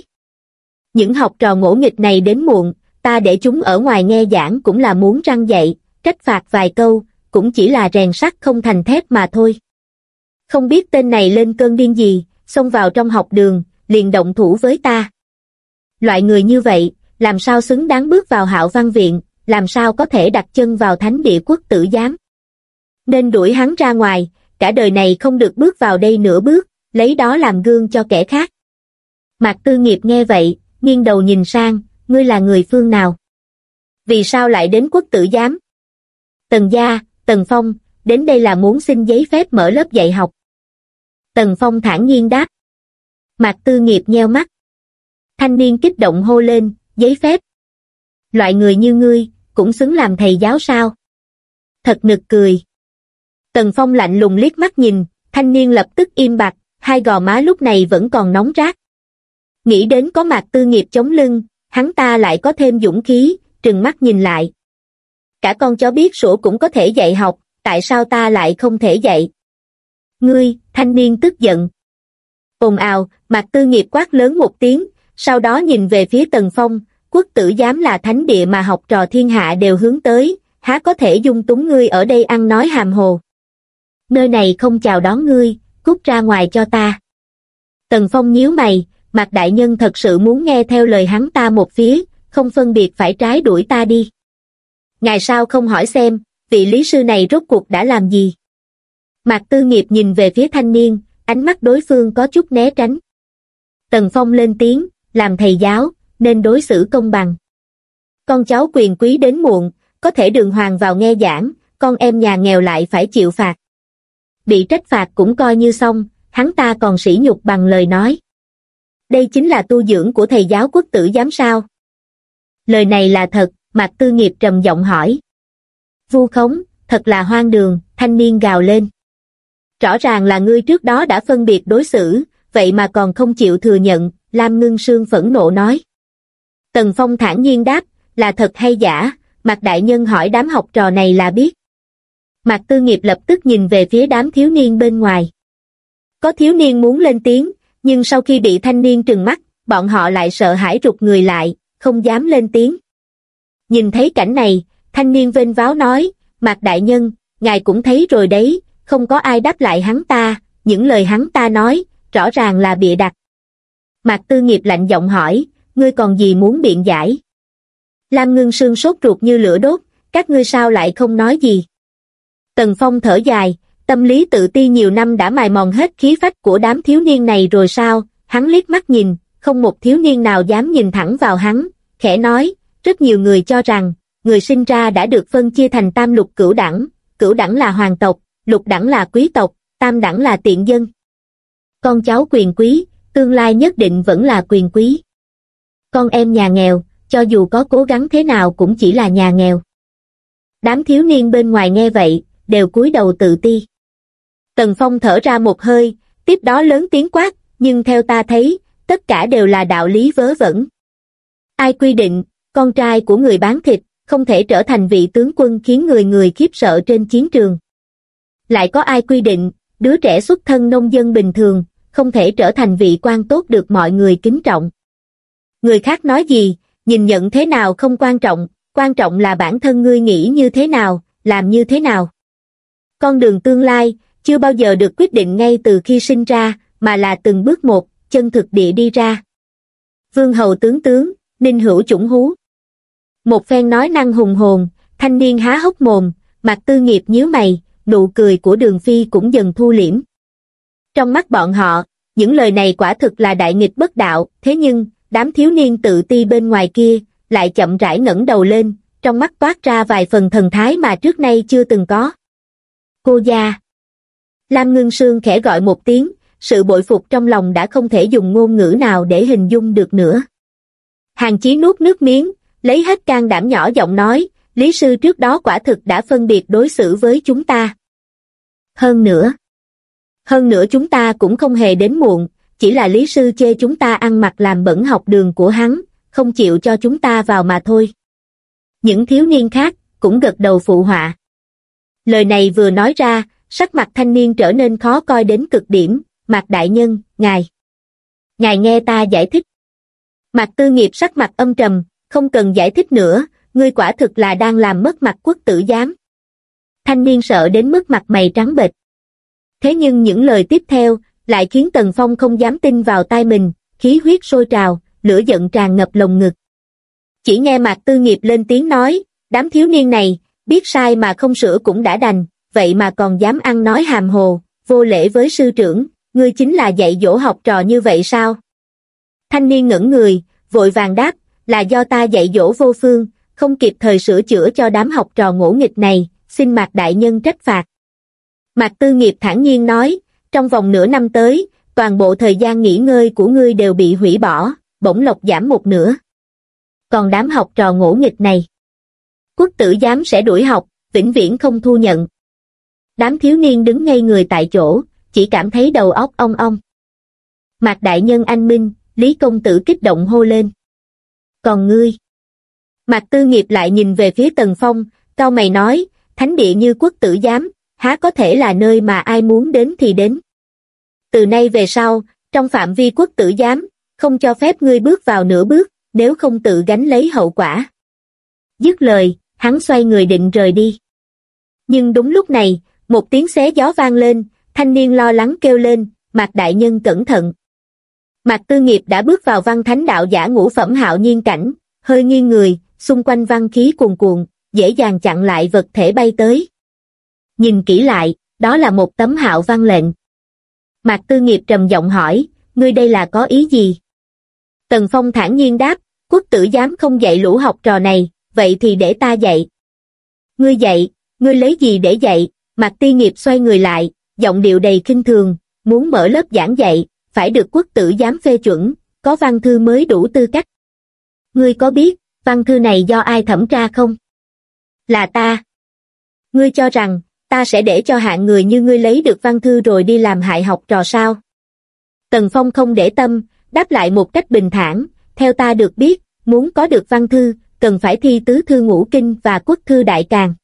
Những học trò ngỗ nghịch này đến muộn, ta để chúng ở ngoài nghe giảng cũng là muốn răn dạy, trách phạt vài câu, cũng chỉ là rèn sắt không thành thép mà thôi. Không biết tên này lên cơn điên gì, xông vào trong học đường, liền động thủ với ta. Loại người như vậy, làm sao xứng đáng bước vào Hạo Văn viện, làm sao có thể đặt chân vào thánh địa Quốc Tử Giám. Nên đuổi hắn ra ngoài, cả đời này không được bước vào đây nửa bước, lấy đó làm gương cho kẻ khác. Mạc Tư Nghiệp nghe vậy, nghiêng đầu nhìn sang, ngươi là người phương nào? Vì sao lại đến Quốc Tử Giám? Tần gia, Tần Phong, đến đây là muốn xin giấy phép mở lớp dạy học. Tần Phong thản nhiên đáp. Mạc Tư Nghiệp nheo mắt. Thanh niên kích động hô lên, giấy phép. Loại người như ngươi, cũng xứng làm thầy giáo sao? Thật nực cười. Tần Phong lạnh lùng liếc mắt nhìn, thanh niên lập tức im bặt, hai gò má lúc này vẫn còn nóng rát. Nghĩ đến có Mạc Tư Nghiệp chống lưng, hắn ta lại có thêm dũng khí, trừng mắt nhìn lại. Cả con chó biết sủa cũng có thể dạy học, tại sao ta lại không thể dạy? Ngươi, thanh niên tức giận. Ồn ào, Mạc Tư Nghiệp quát lớn một tiếng, sau đó nhìn về phía Tần Phong, Quốc Tử Giám là thánh địa mà học trò thiên hạ đều hướng tới, há có thể dung túng ngươi ở đây ăn nói hàm hồ. Nơi này không chào đón ngươi, cút ra ngoài cho ta. Tần Phong nhíu mày, Mạc đại nhân thật sự muốn nghe theo lời hắn ta một phía, không phân biệt phải trái đuổi ta đi. Ngài sao không hỏi xem, vị lý sư này rốt cuộc đã làm gì? Mạc Tư Nghiệp nhìn về phía thanh niên, ánh mắt đối phương có chút né tránh. Tần Phong lên tiếng, làm thầy giáo, nên đối xử công bằng. Con cháu quyền quý đến muộn, có thể đường hoàng vào nghe giảng, con em nhà nghèo lại phải chịu phạt. Bị trách phạt cũng coi như xong, hắn ta còn sỉ nhục bằng lời nói. Đây chính là tu dưỡng của thầy giáo Quốc Tử Giám sao? Lời này là thật, Mạc Tư Nghiệp trầm giọng hỏi. Vu khống, thật là hoang đường, thanh niên gào lên. Rõ ràng là ngươi trước đó đã phân biệt đối xử, vậy mà còn không chịu thừa nhận, Lam Ngưng Sương phẫn nộ nói. Tần Phong thản nhiên đáp, là thật hay giả, Mạc đại nhân hỏi đám học trò này là biết. Mạc Tư Nghiệp lập tức nhìn về phía đám thiếu niên bên ngoài. Có thiếu niên muốn lên tiếng, nhưng sau khi bị thanh niên trừng mắt, bọn họ lại sợ hãi rụt người lại, không dám lên tiếng. Nhìn thấy cảnh này, thanh niên vênh váo nói, Mạc đại nhân, ngài cũng thấy rồi đấy, không có ai đáp lại hắn ta, những lời hắn ta nói, rõ ràng là bịa đặt. Mạc Tư Nghiệp lạnh giọng hỏi, ngươi còn gì muốn biện giải? Lam Ngưng Sương sốt ruột như lửa đốt, các ngươi sao lại không nói gì? Tần Phong thở dài, tâm lý tự ti nhiều năm đã mài mòn hết khí phách của đám thiếu niên này rồi sao? Hắn liếc mắt nhìn, không một thiếu niên nào dám nhìn thẳng vào hắn, khẽ nói, rất nhiều người cho rằng, người sinh ra đã được phân chia thành tam lục cửu đẳng là hoàng tộc, lục đẳng là quý tộc, tam đẳng là tiện dân. Con cháu quyền quý, tương lai nhất định vẫn là quyền quý. Con em nhà nghèo, cho dù có cố gắng thế nào cũng chỉ là nhà nghèo. Đám thiếu niên bên ngoài nghe vậy, đều cúi đầu tự ti. Tần Phong thở ra một hơi, tiếp đó lớn tiếng quát, nhưng theo ta thấy, tất cả đều là đạo lý vớ vẩn. Ai quy định, con trai của người bán thịt, không thể trở thành vị tướng quân khiến người người khiếp sợ trên chiến trường? Lại có ai quy định, đứa trẻ xuất thân nông dân bình thường, không thể trở thành vị quan tốt được mọi người kính trọng? Người khác nói gì, nhìn nhận thế nào không quan trọng là bản thân ngươi nghĩ như thế nào, làm như thế nào. Con đường tương lai, chưa bao giờ được quyết định ngay từ khi sinh ra, mà là từng bước một, chân thực địa đi ra. Vương hầu tướng, Ninh Hữu chủng hú. Một phen nói năng hùng hồn, thanh niên há hốc mồm, Mạc Tư Nghiệp nhíu mày, nụ cười của Đường Phi cũng dần thu liễm. Trong mắt bọn họ, những lời này quả thực là đại nghịch bất đạo, thế nhưng, đám thiếu niên tự ti bên ngoài kia, lại chậm rãi ngẩng đầu lên, trong mắt toát ra vài phần thần thái mà trước nay chưa từng có. Cô gia. Lam Ngưng Sương khẽ gọi một tiếng, sự bội phục trong lòng đã không thể dùng ngôn ngữ nào để hình dung được nữa. Hàn Chí nuốt nước miếng, lấy hết can đảm nhỏ giọng nói, Lý sư trước đó quả thực đã phân biệt đối xử với chúng ta. Hơn nữa chúng ta cũng không hề đến muộn, chỉ là Lý sư chê chúng ta ăn mặc làm bẩn học đường của hắn, không chịu cho chúng ta vào mà thôi. Những thiếu niên khác cũng gật đầu phụ họa. Lời này vừa nói ra, sắc mặt thanh niên trở nên khó coi đến cực điểm. Mạc đại nhân, ngài nghe ta giải thích. Mạc Tư Nghiệp sắc mặt âm trầm, không cần giải thích nữa, ngươi quả thực là đang làm mất mặt quốc tử giám. Thanh niên sợ đến mức mặt mày trắng bệch. Thế nhưng những lời tiếp theo lại khiến Tần Phong không dám tin vào tai mình, khí huyết sôi trào, lửa giận tràn ngập lồng ngực. Chỉ nghe Mạc Tư Nghiệp lên tiếng nói, đám thiếu niên này, biết sai mà không sửa cũng đã đành, vậy mà còn dám ăn nói hàm hồ, vô lễ với sư trưởng, ngươi chính là dạy dỗ học trò như vậy sao? Thanh niên ngẩn người, vội vàng đáp, là do ta dạy dỗ vô phương, không kịp thời sửa chữa cho đám học trò ngỗ nghịch này, xin Mạc đại nhân trách phạt. Mạc Tư Nghiệp thản nhiên nói, trong vòng nửa năm tới, toàn bộ thời gian nghỉ ngơi của ngươi đều bị hủy bỏ, bổng lộc giảm một nửa. Còn đám học trò ngỗ nghịch này, quốc tử giám sẽ đuổi học, vĩnh viễn không thu nhận. Đám thiếu niên đứng ngây người tại chỗ, chỉ cảm thấy đầu óc ong ong. Mạc đại nhân anh minh, Lý công tử kích động hô lên. Còn ngươi? Mạc Tư Nghiệp lại nhìn về phía Tần Phong, cau mày nói, thánh địa như quốc tử giám, há có thể là nơi mà ai muốn đến thì đến. Từ nay về sau, trong phạm vi quốc tử giám, không cho phép ngươi bước vào nửa bước, nếu không tự gánh lấy hậu quả. Dứt lời, hắn xoay người định rời đi. Nhưng đúng lúc này, một tiếng xé gió vang lên, thanh niên lo lắng kêu lên, Mạc đại nhân cẩn thận. Mạc Tư Nghiệp đã bước vào văn thánh đạo giả ngũ phẩm hạo nhiên cảnh, hơi nghiêng người, xung quanh văn khí cuồn cuộn, dễ dàng chặn lại vật thể bay tới. Nhìn kỹ lại, đó là một tấm hạo văn lệnh. Mạc Tư Nghiệp trầm giọng hỏi, ngươi đây là có ý gì? Tần Phong thản nhiên đáp, quốc tử giám không dạy lũ học trò này, vậy thì để ta dạy. Ngươi dạy, ngươi lấy gì để dạy? Mạc Tư Nghiệp xoay người lại, giọng điệu đầy khinh thường, muốn mở lớp giảng dạy, phải được quốc tử giám phê chuẩn, có văn thư mới đủ tư cách. Ngươi có biết, văn thư này do ai thẩm tra không? Là ta. Ngươi cho rằng, ta sẽ để cho hạng người như ngươi lấy được văn thư rồi đi làm hại học trò sao? Tần Phong không để tâm, đáp lại một cách bình thản, theo ta được biết, muốn có được văn thư, cần phải thi tứ thư ngũ kinh và quốc thư đại càn.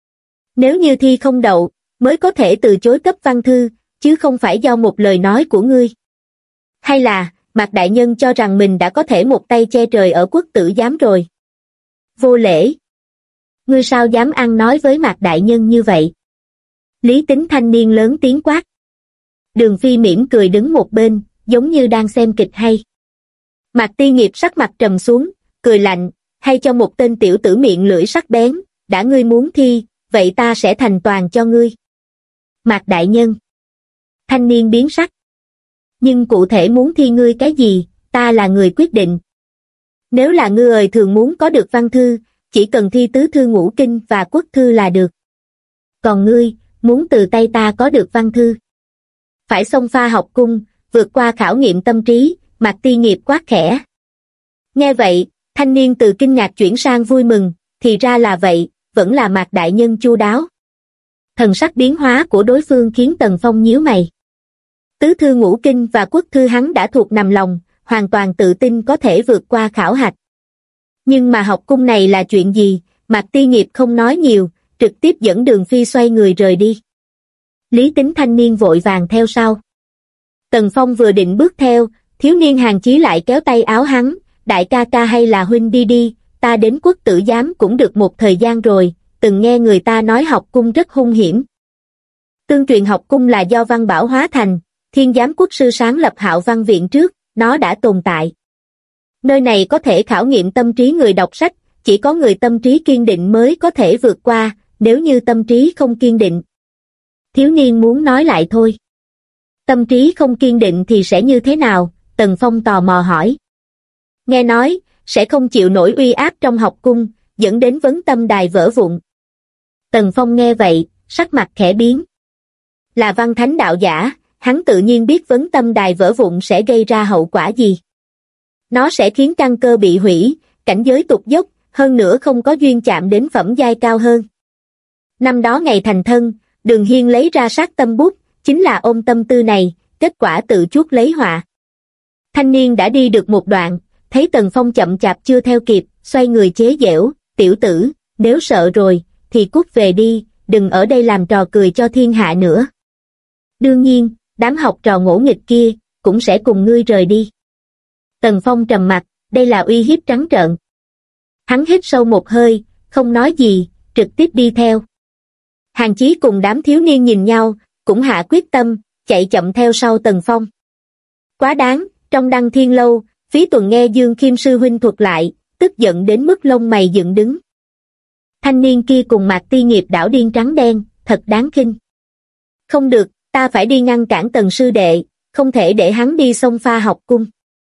Nếu như thi không đậu, mới có thể từ chối cấp văn thư, chứ không phải do một lời nói của ngươi. Hay là, Mạc đại nhân cho rằng mình đã có thể một tay che trời ở quốc tử giám rồi? Vô lễ! Ngươi sao dám ăn nói với Mạc đại nhân như vậy? Lý Tính thanh niên lớn tiếng quát. Đường Phi mỉm cười đứng một bên, giống như đang xem kịch hay. Mạc Tư Nghiệp sắc mặt trầm xuống, cười lạnh, hay cho một tên tiểu tử miệng lưỡi sắc bén, đã ngươi muốn thi, vậy ta sẽ thành toàn cho ngươi. Mạc đại nhân. Thanh niên biến sắc. Nhưng cụ thể muốn thi ngươi cái gì, ta là người quyết định. Nếu là ngươi thường muốn có được văn thư, chỉ cần thi tứ thư ngũ kinh và quốc thư là được. Còn ngươi, muốn từ tay ta có được văn thư, phải xông pha học cung, vượt qua khảo nghiệm tâm trí. Mạc Tư Nghiệp quát khẽ. Nghe vậy, thanh niên từ kinh ngạc chuyển sang vui mừng, thì ra là vậy, vẫn là Mạc đại nhân chu đáo. Thần sắc biến hóa của đối phương khiến Tần Phong nhíu mày. Tứ thư ngũ kinh và quốc thư hắn đã thuộc nằm lòng, hoàn toàn tự tin có thể vượt qua khảo hạch. Nhưng mà học cung này là chuyện gì? Mạc Tư Nghiệp không nói nhiều, trực tiếp dẫn Đường Phi xoay người rời đi. Lý Tính thanh niên vội vàng theo sau. Tần Phong vừa định bước theo, thiếu niên Hàn Chí lại kéo tay áo hắn, đại ca ca hay là huynh đi đi, ta đến quốc tử giám cũng được một thời gian rồi, từng nghe người ta nói học cung rất hung hiểm. Tương truyền học cung là do Văn Bảo hóa thành, Thiên Giám quốc sư sáng lập Hạo Văn viện trước, nó đã tồn tại Nơi này có thể khảo nghiệm tâm trí người đọc sách, chỉ có người tâm trí kiên định mới có thể vượt qua, nếu như tâm trí không kiên định. Thiếu niên muốn nói lại thôi. Tâm trí không kiên định thì sẽ như thế nào? Tần Phong tò mò hỏi. Nghe nói, sẽ không chịu nổi uy áp trong học cung, dẫn đến vấn tâm đài vỡ vụn. Tần Phong nghe vậy, sắc mặt khẽ biến. Là văn thánh đạo giả, hắn tự nhiên biết vấn tâm đài vỡ vụn sẽ gây ra hậu quả gì. Nó sẽ khiến căn cơ bị hủy, cảnh giới tụt dốc, hơn nữa không có duyên chạm đến phẩm giai cao hơn. Năm đó ngày thành thân, Đường Hiên lấy ra sát tâm bút, chính là ôm tâm tư này, kết quả tự chuốc lấy họa. Thanh niên đã đi được một đoạn, thấy Tần Phong chậm chạp chưa theo kịp, xoay người chế giễu, tiểu tử, nếu sợ rồi, thì cút về đi, đừng ở đây làm trò cười cho thiên hạ nữa. Đương nhiên, đám học trò ngỗ nghịch kia, cũng sẽ cùng ngươi rời đi. Tần Phong trầm mặt, đây là uy hiếp trắng trợn. Hắn hít sâu một hơi, không nói gì, trực tiếp đi theo. Hàn Chí cùng đám thiếu niên nhìn nhau, cũng hạ quyết tâm, chạy chậm theo sau Tần Phong. Quá đáng, trong Đăng Thiên Lâu, Phí Tuần nghe Dương Khiêm sư huynh thuật lại, tức giận đến mức lông mày dựng đứng. Thanh niên kia cùng Mạc Ti Nghiệp đảo điên trắng đen, thật đáng khinh. Không được, ta phải đi ngăn cản Tần sư đệ, không thể để hắn đi xông pha học cung.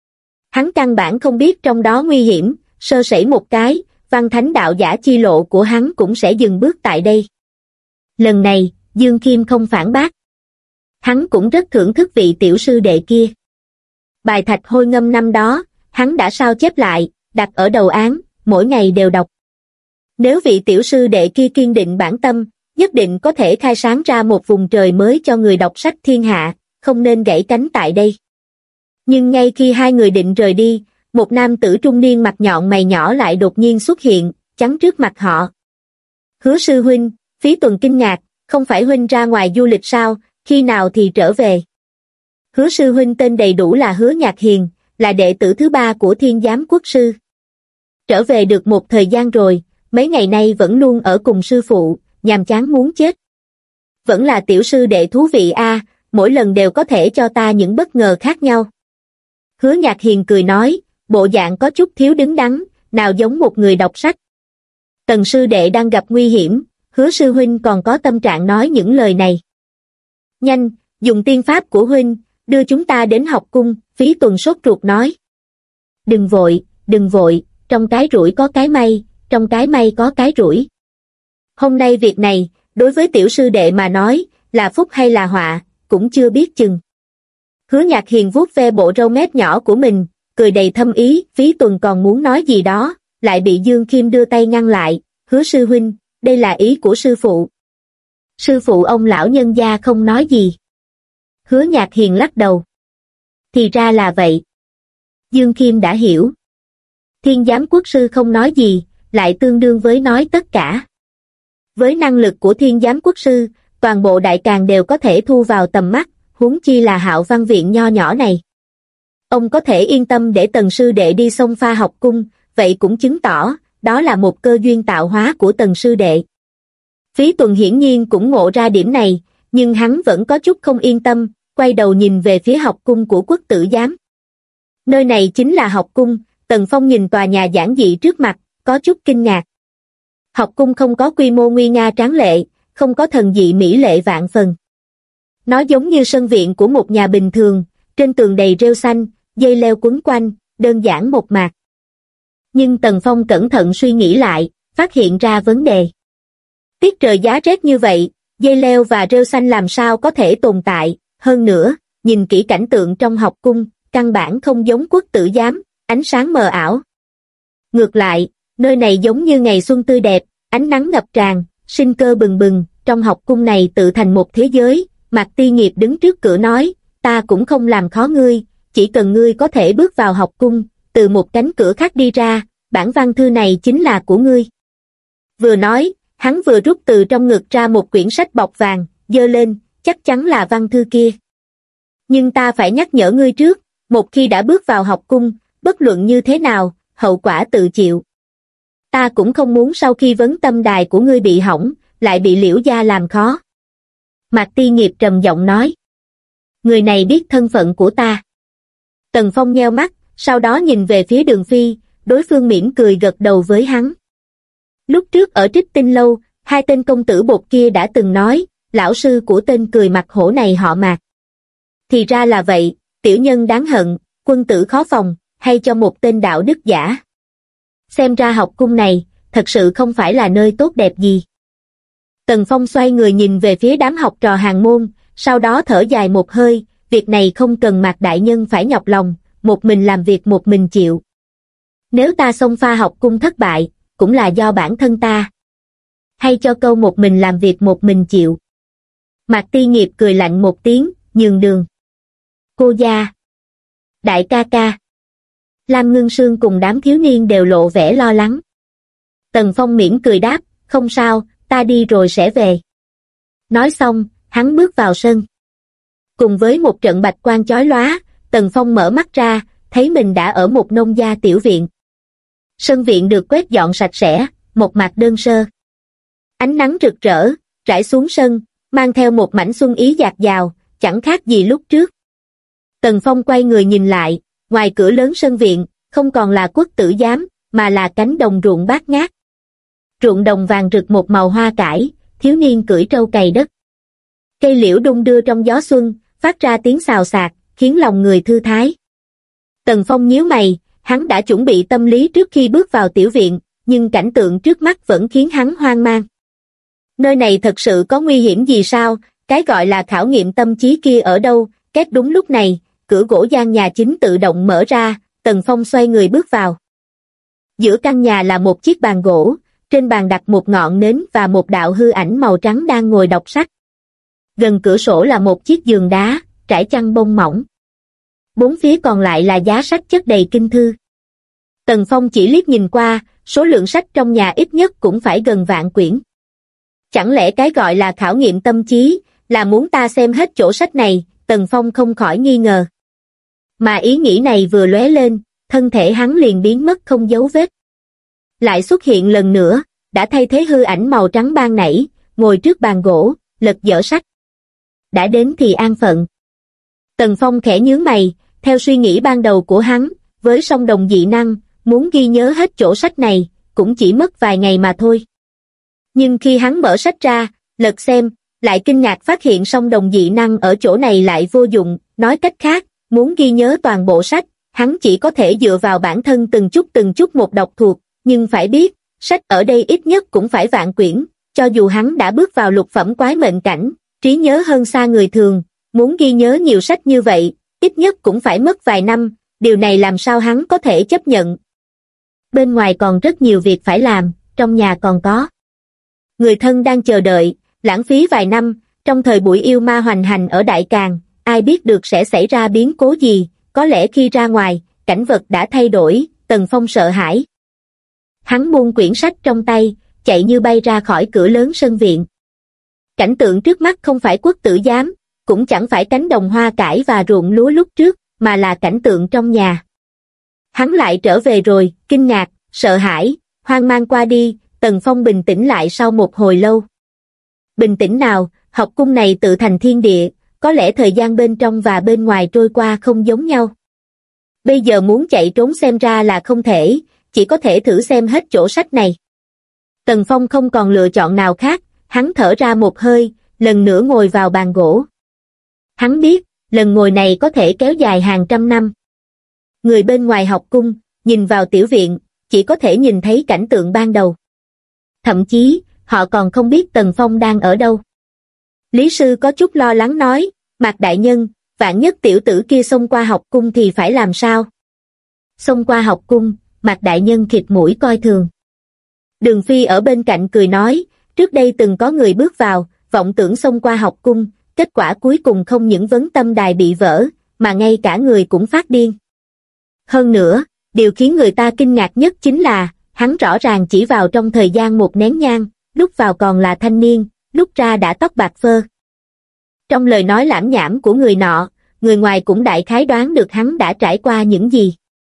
Hắn căn bản không biết trong đó nguy hiểm, sơ sẩy một cái, văn thánh đạo giả chi lộ của hắn cũng sẽ dừng bước tại đây. Lần này, Dương Khiêm không phản bác. Hắn cũng rất thưởng thức vị tiểu sư đệ kia. Bài thạch hôi ngâm năm đó, hắn đã sao chép lại, đặt ở đầu án, mỗi ngày đều đọc. Nếu vị tiểu sư đệ kia kiên định bản tâm, nhất định có thể khai sáng ra một vùng trời mới cho người đọc sách thiên hạ, không nên gãy cánh tại đây. Nhưng ngay khi hai người định rời đi, một nam tử trung niên mặt nhọn mày nhỏ lại đột nhiên xuất hiện, chắn trước mặt họ. Hứa sư huynh, Phí Tuần kinh ngạc, không phải huynh ra ngoài du lịch sao, khi nào thì trở về? Hứa sư huynh tên đầy đủ là Hứa Nhạc Hiền, là đệ tử thứ 3 của Thiên Giám Quốc sư. Trở về được một thời gian rồi, mấy ngày nay vẫn luôn ở cùng sư phụ, nhàm chán muốn chết. Vẫn là tiểu sư đệ thú vị a, mỗi lần đều có thể cho ta những bất ngờ khác nhau. Hứa Nhạc Hiền cười nói, bộ dạng có chút thiếu đứng đắn, nào giống một người đọc sách. Tần sư đệ đang gặp nguy hiểm, Hứa sư huynh còn có tâm trạng nói những lời này. Nhanh, dùng tiên pháp của huynh, đưa chúng ta đến học cung, Phí Tuần sốt ruột nói. Đừng vội, trong cái rủi có cái may, trong cái may có cái rủi. Hôm nay việc này, đối với tiểu sư đệ mà nói, là phúc hay là họa, cũng chưa biết chừng. Hứa Nhạc Hiền vuốt ve bộ râu mép nhỏ của mình, cười đầy thâm ý, Phí Tuần còn muốn nói gì đó, lại bị Dương Khiêm đưa tay ngăn lại, Hứa sư huynh, đây là ý của sư phụ. Sư phụ ông lão nhân gia không nói gì. Hứa Nhạc Hiền lắc đầu. Thì ra là vậy. Dương Khiêm đã hiểu. Thiên Giám Quốc sư không nói gì, lại tương đương với nói tất cả. Với năng lực của Thiên Giám Quốc sư, toàn bộ đại càn đều có thể thu vào tầm mắt, huống chi là Hạo Văn viện nho nhỏ này. Ông có thể yên tâm để Tần sư đệ đi xông pha học cung, vậy cũng chứng tỏ, đó là một cơ duyên tạo hóa của Tần sư đệ. Phí Tuần hiển nhiên cũng ngộ ra điểm này, nhưng hắn vẫn có chút không yên tâm, quay đầu nhìn về phía học cung của Quốc tử giám. Nơi này chính là học cung, Tần Phong nhìn tòa nhà giản dị trước mặt, có chút kinh ngạc. Học cung không có quy mô nguy nga tráng lệ, không có thần dị mỹ lệ vạn phần. Nó giống như sân viện của một nhà bình thường, trên tường đầy rêu xanh, dây leo quấn quanh, đơn giản một mạc. Nhưng Tần Phong cẩn thận suy nghĩ lại, phát hiện ra vấn đề. Tiết trời giá rét như vậy, dây leo và rêu xanh làm sao có thể tồn tại, hơn nữa, nhìn kỹ cảnh tượng trong học cung, căn bản không giống Quốc tử giám, ánh sáng mờ ảo. Ngược lại, nơi này giống như ngày xuân tươi đẹp, ánh nắng ngập tràn, sinh cơ bừng bừng, trong học cung này tự thành một thế giới. Mạc Ti Nghiệp đứng trước cửa nói, ta cũng không làm khó ngươi, chỉ cần ngươi có thể bước vào học cung, từ một cánh cửa khác đi ra, bản văn thư này chính là của ngươi. Vừa nói, hắn vừa rút từ trong ngực ra một quyển sách bọc vàng, giơ lên, chắc chắn là văn thư kia. Nhưng ta phải nhắc nhở ngươi trước, một khi đã bước vào học cung, bất luận như thế nào, hậu quả tự chịu. Ta cũng không muốn sau khi vấn tâm đài của ngươi bị hỏng, lại bị Liễu gia làm khó. Mạc Ti Nghiệp trầm giọng nói. Người này biết thân phận của ta. Tần Phong nheo mắt, sau đó nhìn về phía Đường Phi, đối phương mỉm cười gật đầu với hắn. Lúc trước ở Trích Tinh Lâu, hai tên công tử bột kia đã từng nói, lão sư của tên cười mặt hổ này họ Mạc. Thì ra là vậy, tiểu nhân đáng hận, quân tử khó phòng, hay cho một tên đạo đức giả. Xem ra học cung này, thật sự không phải là nơi tốt đẹp gì. Tần Phong xoay người nhìn về phía đám học trò hàng môn, sau đó thở dài một hơi, việc này không cần Mạc đại nhân phải nhọc lòng, một mình làm việc một mình chịu. Nếu ta xông pha học cung thất bại, cũng là do bản thân ta. Hay cho câu một mình làm việc một mình chịu. Mạc Ti Nghiệp cười lạnh một tiếng, nhường đường. Cô gia. Đại ca ca. Lam Ngưng Sương cùng đám thiếu niên đều lộ vẻ lo lắng. Tần Phong mỉm cười đáp, không sao, ta đi rồi sẽ về. Nói xong, hắn bước vào sân. Cùng với một trận bạch quang chói lóa, Tần Phong mở mắt ra, thấy mình đã ở một nông gia tiểu viện. Sân viện được quét dọn sạch sẽ, một mặt đơn sơ. Ánh nắng rực rỡ, rải xuống sân, mang theo một mảnh xuân ý dạt dào, chẳng khác gì lúc trước. Tần Phong quay người nhìn lại, ngoài cửa lớn sân viện, không còn là Quốc tử giám, mà là cánh đồng ruộng bát ngát. Ruộng đồng vàng rực một màu hoa cải, thiếu niên cưỡi trâu cày đất. Cây liễu đung đưa trong gió xuân, phát ra tiếng xào xạc, khiến lòng người thư thái. Tần Phong nhíu mày, hắn đã chuẩn bị tâm lý trước khi bước vào tiểu viện, nhưng cảnh tượng trước mắt vẫn khiến hắn hoang mang. Nơi này thật sự có nguy hiểm gì sao? Cái gọi là khảo nghiệm tâm trí kia ở đâu? Két đúng lúc này, cửa gỗ gian nhà chính tự động mở ra, Tần Phong xoay người bước vào. Giữa căn nhà là một chiếc bàn gỗ, trên bàn đặt một ngọn nến và một đạo hư ảnh màu trắng đang ngồi đọc sách. Gần cửa sổ là một chiếc giường đá, trải chăn bông mỏng. Bốn phía còn lại là giá sách chất đầy kinh thư. Tần Phong chỉ liếc nhìn qua, số lượng sách trong nhà ít nhất cũng phải gần vạn quyển. Chẳng lẽ cái gọi là khảo nghiệm tâm trí, là muốn ta xem hết chỗ sách này? Tần Phong không khỏi nghi ngờ. Mà ý nghĩ này vừa lóe lên, thân thể hắn liền biến mất không dấu vết. Lại xuất hiện lần nữa, đã thay thế hư ảnh màu trắng ban nãy, ngồi trước bàn gỗ, lật dở sách. Đã đến thì an phận. Tần Phong khẽ nhướng mày, theo suy nghĩ ban đầu của hắn, với song đồng dị năng, muốn ghi nhớ hết chỗ sách này, cũng chỉ mất vài ngày mà thôi. Nhưng khi hắn mở sách ra, lật xem, lại kinh ngạc phát hiện song đồng dị năng ở chỗ này lại vô dụng, nói cách khác, muốn ghi nhớ toàn bộ sách, hắn chỉ có thể dựa vào bản thân từng chút một đọc thuộc, nhưng phải biết, sách ở đây ít nhất cũng phải vạn quyển, cho dù hắn đã bước vào lục phẩm quái mệnh cảnh, trí nhớ hơn xa người thường, muốn ghi nhớ nhiều sách như vậy, ít nhất cũng phải mất vài năm, điều này làm sao hắn có thể chấp nhận. Bên ngoài còn rất nhiều việc phải làm, trong nhà còn có người thân đang chờ đợi, lãng phí vài năm, trong thời buổi yêu ma hoành hành ở Đại Càn, ai biết được sẽ xảy ra biến cố gì, có lẽ khi ra ngoài, cảnh vật đã thay đổi, Tần Phong sợ hãi. Hắn buông quyển sách trong tay, chạy như bay ra khỏi cửa lớn sân viện. Cảnh tượng trước mắt không phải Quốc tử giám, cũng chẳng phải cánh đồng hoa cải và ruộng lúa lúc trước, mà là cảnh tượng trong nhà. Hắn lại trở về rồi, kinh ngạc, sợ hãi, hoang mang qua đi, Tần Phong bình tĩnh lại sau một hồi lâu. Bình tĩnh nào, học cung này tự thành thiên địa, có lẽ thời gian bên trong và bên ngoài trôi qua không giống nhau. Bây giờ muốn chạy trốn xem ra là không thể, chỉ có thể thử xem hết chỗ sách này. Tần Phong không còn lựa chọn nào khác, hắn thở ra một hơi, lần nữa ngồi vào bàn gỗ. Hắn biết, lần ngồi này có thể kéo dài hàng trăm năm. Người bên ngoài học cung, nhìn vào tiểu viện, chỉ có thể nhìn thấy cảnh tượng ban đầu. Thậm chí, họ còn không biết Tần Phong đang ở đâu. Lý sư có chút lo lắng nói, Mạc đại nhân, vạn nhất tiểu tử kia xông qua học cung thì phải làm sao? Xông qua học cung, Mạc đại nhân khịt mũi coi thường. Đường Phi ở bên cạnh cười nói, trước đây từng có người bước vào, vọng tưởng xông qua học cung, kết quả cuối cùng không những vấn tâm đài bị vỡ, mà ngay cả người cũng phát điên. Hơn nữa, điều khiến người ta kinh ngạc nhất chính là, hắn rõ ràng chỉ vào trong thời gian một nén nhang, lúc vào còn là thanh niên, lúc ra đã tóc bạc phơ. Trong lời nói lảm nhảm của người nọ, người ngoài cũng đại khái đoán được hắn đã trải qua những gì.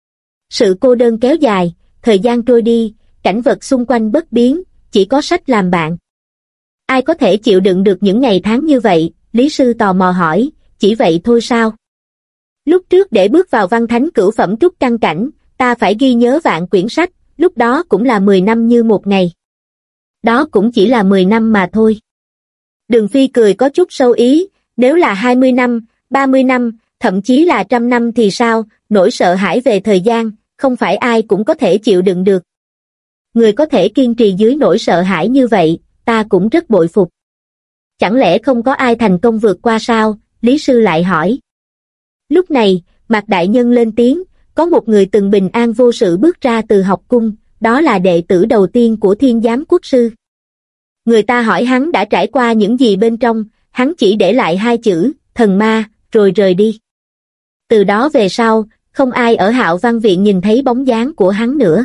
Sự cô đơn kéo dài, thời gian trôi đi, cảnh vật xung quanh bất biến, chỉ có sách làm bạn. Ai có thể chịu đựng được những ngày tháng như vậy? Lý sư tò mò hỏi, chỉ vậy thôi sao? Lúc trước để bước vào văn thánh cửu phẩm trúc căn cảnh, ta phải ghi nhớ vạn quyển sách, lúc đó cũng là 10 năm như một ngày. Đó cũng chỉ là 10 năm mà thôi. Đường Phi cười có chút sâu ý, nếu là 20 năm, 30 năm, thậm chí là 100 năm thì sao, nỗi sợ hãi về thời gian, không phải ai cũng có thể chịu đựng được. Người có thể kiên trì dưới nỗi sợ hãi như vậy, ta cũng rất bội phục. Chẳng lẽ không có ai thành công vượt qua sao? Lý sư lại hỏi. Lúc này, Mạc Đại Nhân lên tiếng, có một người từng bình an vô sự bước ra từ học cung, đó là đệ tử đầu tiên của Thiên Giám Quốc sư. Người ta hỏi hắn đã trải qua những gì bên trong, hắn chỉ để lại 2 chữ, thần ma, rồi rời đi. Từ đó về sau, không ai ở Hạo Văn Viện nhìn thấy bóng dáng của hắn nữa.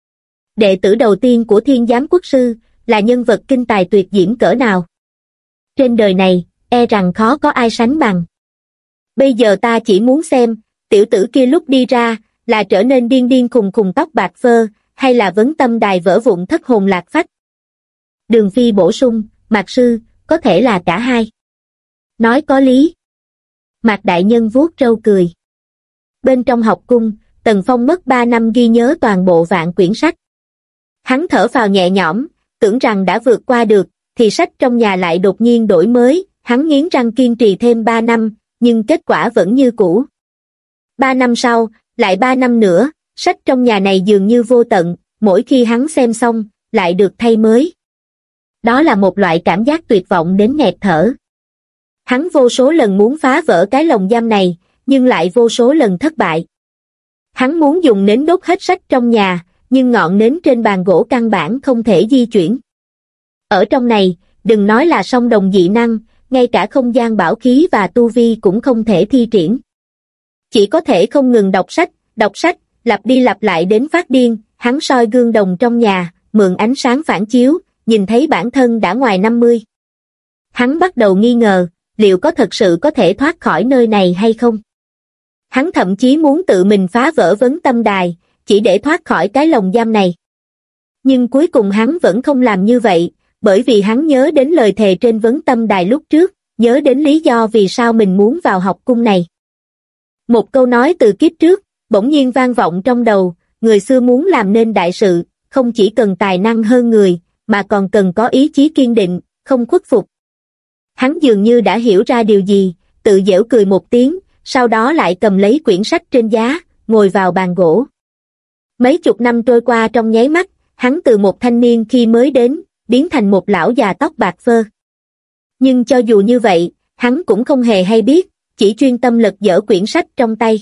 Đệ tử đầu tiên của Thiên Giám Quốc sư, là nhân vật kinh tài tuyệt diễm cỡ nào? Trên đời này, e rằng khó có ai sánh bằng. Bây giờ ta chỉ muốn xem, tiểu tử kia lúc đi ra, là trở nên điên điên khùng khùng tóc bạc phơ, hay là vấn tâm đài vỡ vụn thất hồn lạc phách. Đường Phi bổ sung, Mạc sư, có thể là cả hai. Nói có lý. Mạc Đại Nhân vuốt râu cười. Bên trong học cung, Tần Phong mất 3 năm ghi nhớ toàn bộ vạn quyển sách. Hắn thở phào nhẹ nhõm, tưởng rằng đã vượt qua được, thì sách trong nhà lại đột nhiên đổi mới, hắn nghiến răng kiên trì thêm 3 năm, nhưng kết quả vẫn như cũ. 3 năm sau, lại 3 năm nữa, sách trong nhà này dường như vô tận, mỗi khi hắn xem xong, lại được thay mới. Đó là một loại cảm giác tuyệt vọng đến nghẹt thở. Hắn vô số lần muốn phá vỡ cái lồng giam này, nhưng lại vô số lần thất bại. Hắn muốn dùng nến đốt hết sách trong nhà, nhưng ngọn nến trên bàn gỗ căn bản không thể di chuyển. Ở trong này, đừng nói là song đồng dị năng, ngay cả không gian bảo khí và tu vi cũng không thể thi triển. Chỉ có thể không ngừng đọc sách, lặp đi lặp lại đến phát điên. Hắn soi gương đồng trong nhà, mượn ánh sáng phản chiếu, nhìn thấy bản thân đã ngoài 50. Hắn bắt đầu nghi ngờ, liệu có thật sự có thể thoát khỏi nơi này hay không? Hắn thậm chí muốn tự mình phá vỡ vấn tâm đài, chỉ để thoát khỏi cái lồng giam này. Nhưng cuối cùng hắn vẫn không làm như vậy, bởi vì hắn nhớ đến lời thề trên vấn tâm đài lúc trước, nhớ đến lý do vì sao mình muốn vào học cung này. Một câu nói từ kiếp trước, bỗng nhiên vang vọng trong đầu, người xưa muốn làm nên đại sự, không chỉ cần tài năng hơn người, mà còn cần có ý chí kiên định, không khuất phục. Hắn dường như đã hiểu ra điều gì, tự giễu cười một tiếng, sau đó lại cầm lấy quyển sách trên giá, ngồi vào bàn gỗ. Mấy chục năm trôi qua trong nháy mắt, hắn từ một thanh niên khi mới đến, biến thành một lão già tóc bạc phơ. Nhưng cho dù như vậy, hắn cũng không hề hay biết, chỉ chuyên tâm lật dở quyển sách trong tay.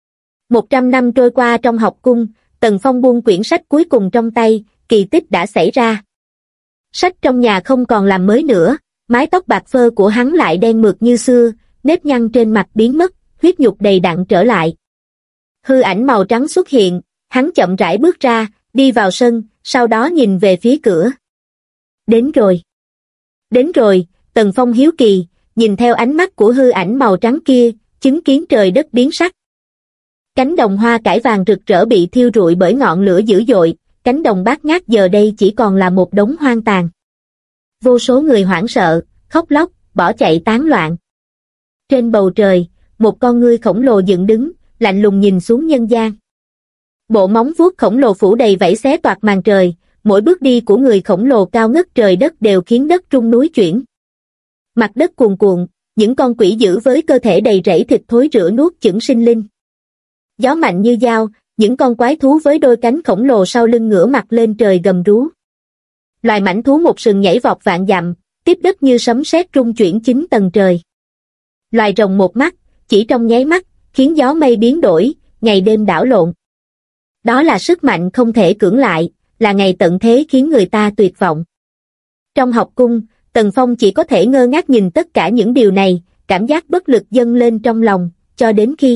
100 năm trôi qua trong học cung, Tần Phong buông quyển sách cuối cùng trong tay, kỳ tích đã xảy ra. Sách trong nhà không còn làm mới nữa, mái tóc bạc phơ của hắn lại đen mượt như xưa, nếp nhăn trên mặt biến mất, huyết nhục đầy đặn trở lại. Hư ảnh màu trắng xuất hiện, hắn chậm rãi bước ra, đi vào sân, sau đó nhìn về phía cửa. Đến rồi. Đến rồi, Tần Phong hiếu kỳ, nhìn theo ánh mắt của hư ảnh màu trắng kia, chứng kiến trời đất biến sắc. Cánh đồng hoa cải vàng rực rỡ bị thiêu rụi bởi ngọn lửa dữ dội, cánh đồng bát ngát giờ đây chỉ còn là một đống hoang tàn. Vô số người hoảng sợ, khóc lóc, bỏ chạy tán loạn. Trên bầu trời, một con ngươi khổng lồ dựng đứng, lạnh lùng nhìn xuống nhân gian. Bộ móng vuốt khổng lồ phủ đầy vảy xé toạc màn trời, mỗi bước đi của người khổng lồ cao ngất trời đất đều khiến đất rung núi chuyển. Mặt đất cuồn cuộn, những con quỷ dữ với cơ thể đầy rẫy thịt thối rữa nuốt chửng sinh linh. Gió mạnh như dao, những con quái thú với đôi cánh khổng lồ sau lưng ngửa mặt lên trời gầm rú. Loài mãnh thú một sừng nhảy vọt vạn dặm, tiếp đất như sấm sét rung chuyển 9 tầng trời. Loài rồng một mắt, chỉ trong nháy mắt, khiến gió mây biến đổi, ngày đêm đảo lộn. Đó là sức mạnh không thể cưỡng lại, là ngày tận thế khiến người ta tuyệt vọng. Trong học cung, Tần Phong chỉ có thể ngơ ngác nhìn tất cả những điều này, cảm giác bất lực dâng lên trong lòng, cho đến khi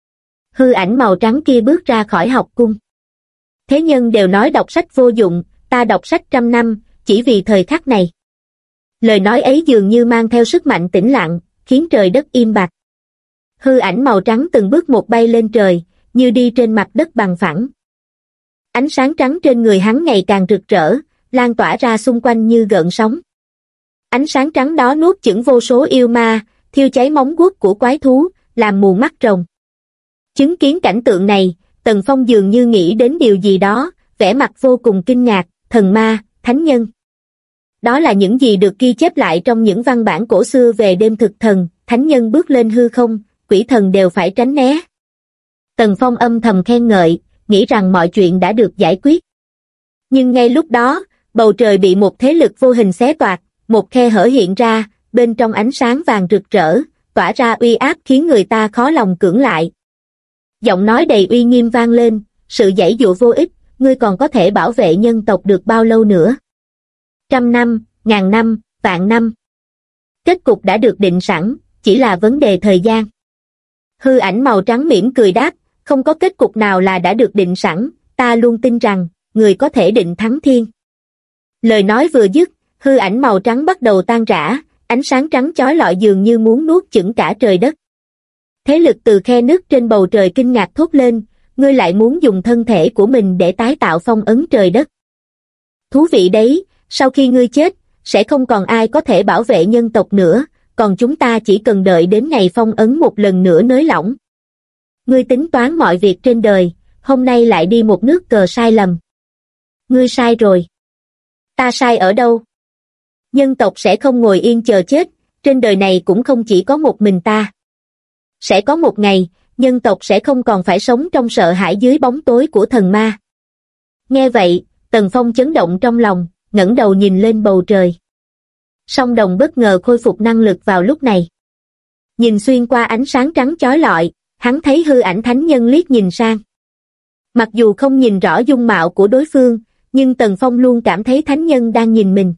hư ảnh màu trắng kia bước ra khỏi học cung. Thế nhân đều nói đọc sách vô dụng, ta đọc sách 100 năm, chỉ vì thời khắc này. Lời nói ấy dường như mang theo sức mạnh tĩnh lặng, khiến trời đất im bặt. Hư ảnh màu trắng từng bước một bay lên trời, như đi trên mặt đất bằng phẳng. Ánh sáng trắng trên người hắn ngày càng rực rỡ, lan tỏa ra xung quanh như gợn sóng. Ánh sáng trắng đó nuốt chửng vô số yêu ma, thiêu cháy móng vuốt của quái thú, làm mù mắt rồng. Chứng kiến cảnh tượng này, Tần Phong dường như nghĩ đến điều gì đó, vẻ mặt vô cùng kinh ngạc, thần ma, thánh nhân. Đó là những gì được ghi chép lại trong những văn bản cổ xưa về đêm thực thần, thánh nhân bước lên hư không, quỷ thần đều phải tránh né. Tần Phong âm thầm khen ngợi, nghĩ rằng mọi chuyện đã được giải quyết. Nhưng ngay lúc đó, bầu trời bị một thế lực vô hình xé toạc, một khe hở hiện ra, bên trong ánh sáng vàng rực rỡ, tỏa ra uy áp khiến người ta khó lòng cưỡng lại. Giọng nói đầy uy nghiêm vang lên, sự giãy dụa vô ích, ngươi còn có thể bảo vệ nhân tộc được bao lâu nữa? 100 năm, 1000 năm, vạn năm. Kết cục đã được định sẵn, chỉ là vấn đề thời gian. Hư ảnh màu trắng mỉm cười đáp, không có kết cục nào là đã được định sẵn, ta luôn tin rằng, người có thể định thắng thiên. Lời nói vừa dứt, hư ảnh màu trắng bắt đầu tan rã, ánh sáng trắng chói lọi dường như muốn nuốt chửng cả trời đất. Thế lực từ khe nứt trên bầu trời kinh ngạc thốt lên, ngươi lại muốn dùng thân thể của mình để tái tạo phong ấn trời đất. Thú vị đấy, sau khi ngươi chết, sẽ không còn ai có thể bảo vệ nhân tộc nữa, còn chúng ta chỉ cần đợi đến ngày phong ấn một lần nữa nới lỏng. Ngươi tính toán mọi việc trên đời, hôm nay lại đi một nước cờ sai lầm. Ngươi sai rồi. Ta sai ở đâu? Nhân tộc sẽ không ngồi yên chờ chết, trên đời này cũng không chỉ có một mình ta. Sẽ có một ngày, nhân tộc sẽ không còn phải sống trong sợ hãi dưới bóng tối của thần ma. Nghe vậy, Tần Phong chấn động trong lòng, ngẩng đầu nhìn lên bầu trời. Song Đồng bất ngờ khôi phục năng lực vào lúc này. Nhìn xuyên qua ánh sáng trắng chói lọi, hắn thấy hư ảnh thánh nhân liếc nhìn sang. Mặc dù không nhìn rõ dung mạo của đối phương, nhưng Tần Phong luôn cảm thấy thánh nhân đang nhìn mình.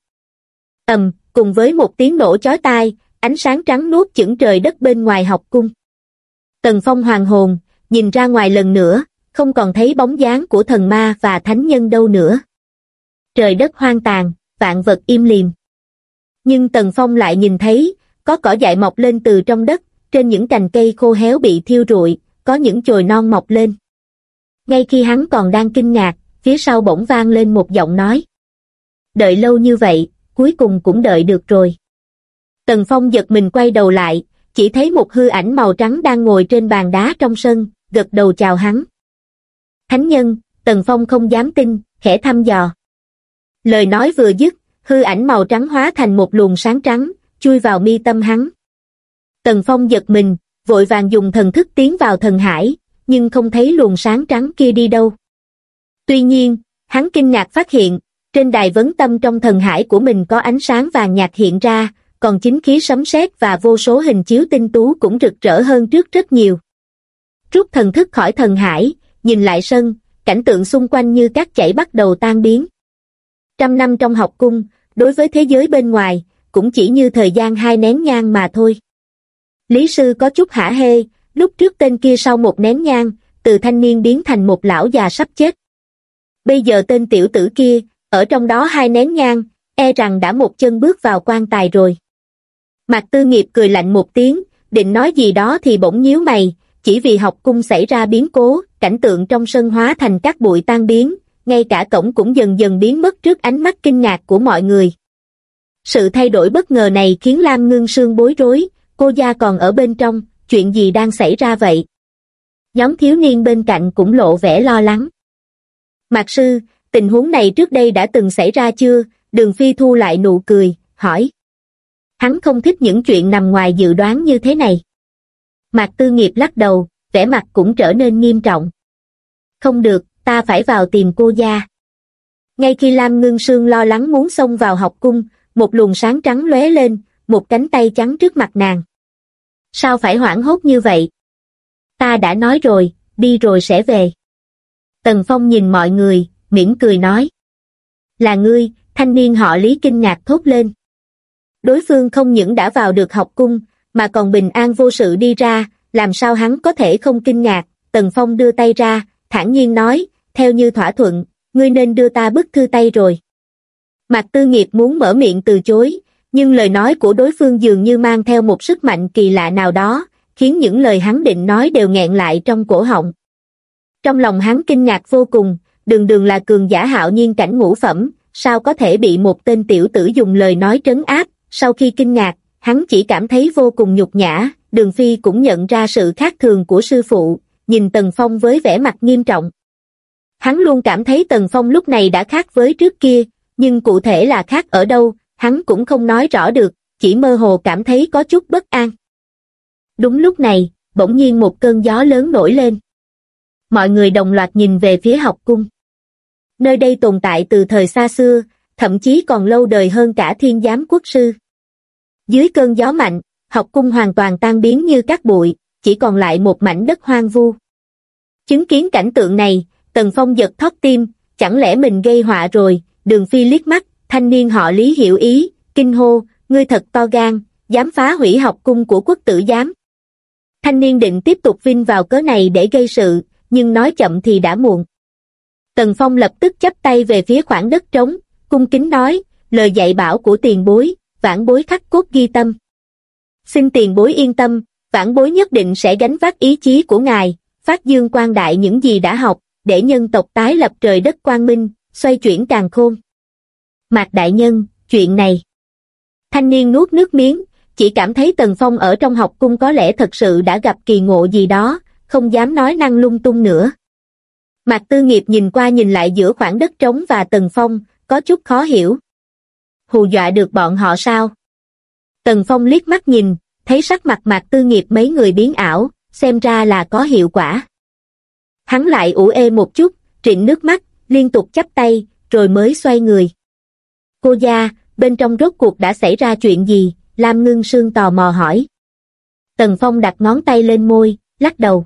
Cùng với một tiếng nổ chói tai, ánh sáng trắng nuốt chửng trời đất bên ngoài học cung. Tần Phong hoàn hồn, nhìn ra ngoài lần nữa, không còn thấy bóng dáng của thần ma và thánh nhân đâu nữa. Trời đất hoang tàn, vạn vật im lìm. Nhưng Tần Phong lại nhìn thấy, có cỏ dại mọc lên từ trong đất, trên những cành cây khô héo bị thiêu rụi, có những chồi non mọc lên. Ngay khi hắn còn đang kinh ngạc, phía sau bỗng vang lên một giọng nói. Đợi lâu như vậy, cuối cùng cũng đợi được rồi. Tần Phong giật mình quay đầu lại, chỉ thấy một hư ảnh màu trắng đang ngồi trên bàn đá trong sân, gật đầu chào hắn. Thánh nhân, Tần Phong không dám tin, khẽ thăm dò. Lời nói vừa dứt, hư ảnh màu trắng hóa thành một luồng sáng trắng, chui vào mi tâm hắn. Tần Phong giật mình, vội vàng dùng thần thức tiến vào thần hải, nhưng không thấy luồng sáng trắng kia đi đâu. Tuy nhiên, hắn kinh ngạc phát hiện, trên đài vấn tâm trong thần hải của mình có ánh sáng vàng nhạt hiện ra, còn chính khí sấm sét và vô số hình chiếu tinh tú cũng rực rỡ hơn trước rất nhiều. Rút thần thức khỏi thần hải, nhìn lại sân, cảnh tượng xung quanh như cát chảy bắt đầu tan biến. 100 năm trong học cung, đối với thế giới bên ngoài, cũng chỉ như thời gian 2 nén nhang mà thôi. Lý sư có chút hả hê, lúc trước tên kia sau 1 nén nhang, từ thanh niên biến thành một lão già sắp chết. Bây giờ tên tiểu tử kia, ở trong đó 2 nén nhang, e rằng đã một chân bước vào quan tài rồi. Mạc Tư Nghiệp cười lạnh một tiếng, định nói gì đó thì bỗng nhíu mày, chỉ vì học cung xảy ra biến cố, cảnh tượng trong sân hóa thành cát bụi tan biến, ngay cả cổng cũng dần dần biến mất trước ánh mắt kinh ngạc của mọi người. Sự thay đổi bất ngờ này khiến Lam Ngưng Sương bối rối, cô gia còn ở bên trong, chuyện gì đang xảy ra vậy? Nhóm thiếu niên bên cạnh cũng lộ vẻ lo lắng. Mạc sư, tình huống này trước đây đã từng xảy ra chưa? Đường Phi thu lại nụ cười, hỏi. Hắn không thích những chuyện nằm ngoài dự đoán như thế này. Mạc Tư Nghiệp lắc đầu, vẻ mặt cũng trở nên nghiêm trọng. Không được, ta phải vào tìm cô gia. Ngay khi Lam Ngưng Sương lo lắng muốn xông vào học cung, một luồng sáng trắng lóe lên, một cánh tay trắng trước mặt nàng. Sao phải hoảng hốt như vậy? Ta đã nói rồi, đi rồi sẽ về. Tần Phong nhìn mọi người, mỉm cười nói. Là ngươi, thanh niên họ Lý kinh ngạc thốt lên. Đối phương không những đã vào được học cung, mà còn bình an vô sự đi ra, làm sao hắn có thể không kinh ngạc? Tần Phong đưa tay ra, thản nhiên nói, theo như thỏa thuận, ngươi nên đưa ta bức thư tay rồi. Mạc Tư Nghiệp muốn mở miệng từ chối, nhưng lời nói của đối phương dường như mang theo một sức mạnh kỳ lạ nào đó, khiến những lời hắn định nói đều nghẹn lại trong cổ họng. Trong lòng hắn kinh ngạc vô cùng, đường đường là cường giả hạo nhiên cảnh ngũ phẩm, sao có thể bị một tên tiểu tử dùng lời nói trấn áp? Sau khi kinh ngạc, hắn chỉ cảm thấy vô cùng nhục nhã. Đường Phi cũng nhận ra sự khác thường của sư phụ, nhìn Tần Phong với vẻ mặt nghiêm trọng. Hắn luôn cảm thấy Tần Phong lúc này đã khác với trước kia, nhưng cụ thể là khác ở đâu, hắn cũng không nói rõ được, chỉ mơ hồ cảm thấy có chút bất an. Đúng lúc này, bỗng nhiên một cơn gió lớn nổi lên. Mọi người đồng loạt nhìn về phía học cung. Nơi đây tồn tại từ thời xa xưa, thậm chí còn lâu đời hơn cả Thiên Giám Quốc Sư. Dưới cơn gió mạnh, học cung hoàn toàn tan biến như cát bụi, chỉ còn lại một mảnh đất hoang vu. Chứng kiến cảnh tượng này, Tần Phong giật thót tim, chẳng lẽ mình gây họa rồi? Đường Phi liếc mắt, thanh niên họ Lý hiểu ý, kinh hô, ngươi thật to gan, dám phá hủy học cung của quốc tử giám. Thanh niên định tiếp tục vin vào cớ này để gây sự, nhưng nói chậm thì đã muộn. Tần Phong lập tức chắp tay về phía khoảng đất trống, cung kính nói, lời dạy bảo của tiền bối, vãn bối khắc cốt ghi tâm. Xin tiền bối yên tâm, vãn bối nhất định sẽ gánh vác ý chí của ngài, phát dương quang đại những gì đã học, để nhân tộc tái lập trời đất quang minh, xoay chuyển càn khôn. Mạc đại nhân, chuyện này. Thanh niên nuốt nước miếng, chỉ cảm thấy Tần Phong ở trong học cung có lẽ thật sự đã gặp kỳ ngộ gì đó, không dám nói năng lung tung nữa. Mạc Tư Nghiệp nhìn qua nhìn lại giữa khoảng đất trống và Tần Phong, có chút khó hiểu. Hù dọa được bọn họ sao? Tần Phong liếc mắt nhìn, thấy sắc mặt Mạc Tư Nghiệp mấy người biến ảo, xem ra là có hiệu quả. Hắn lại ủ ê một chút, trịnh nước mắt, liên tục chắp tay, rồi mới xoay người. Cô gia, bên trong rốt cuộc đã xảy ra chuyện gì? Lam Ngưng Sương tò mò hỏi. Tần Phong đặt ngón tay lên môi, lắc đầu.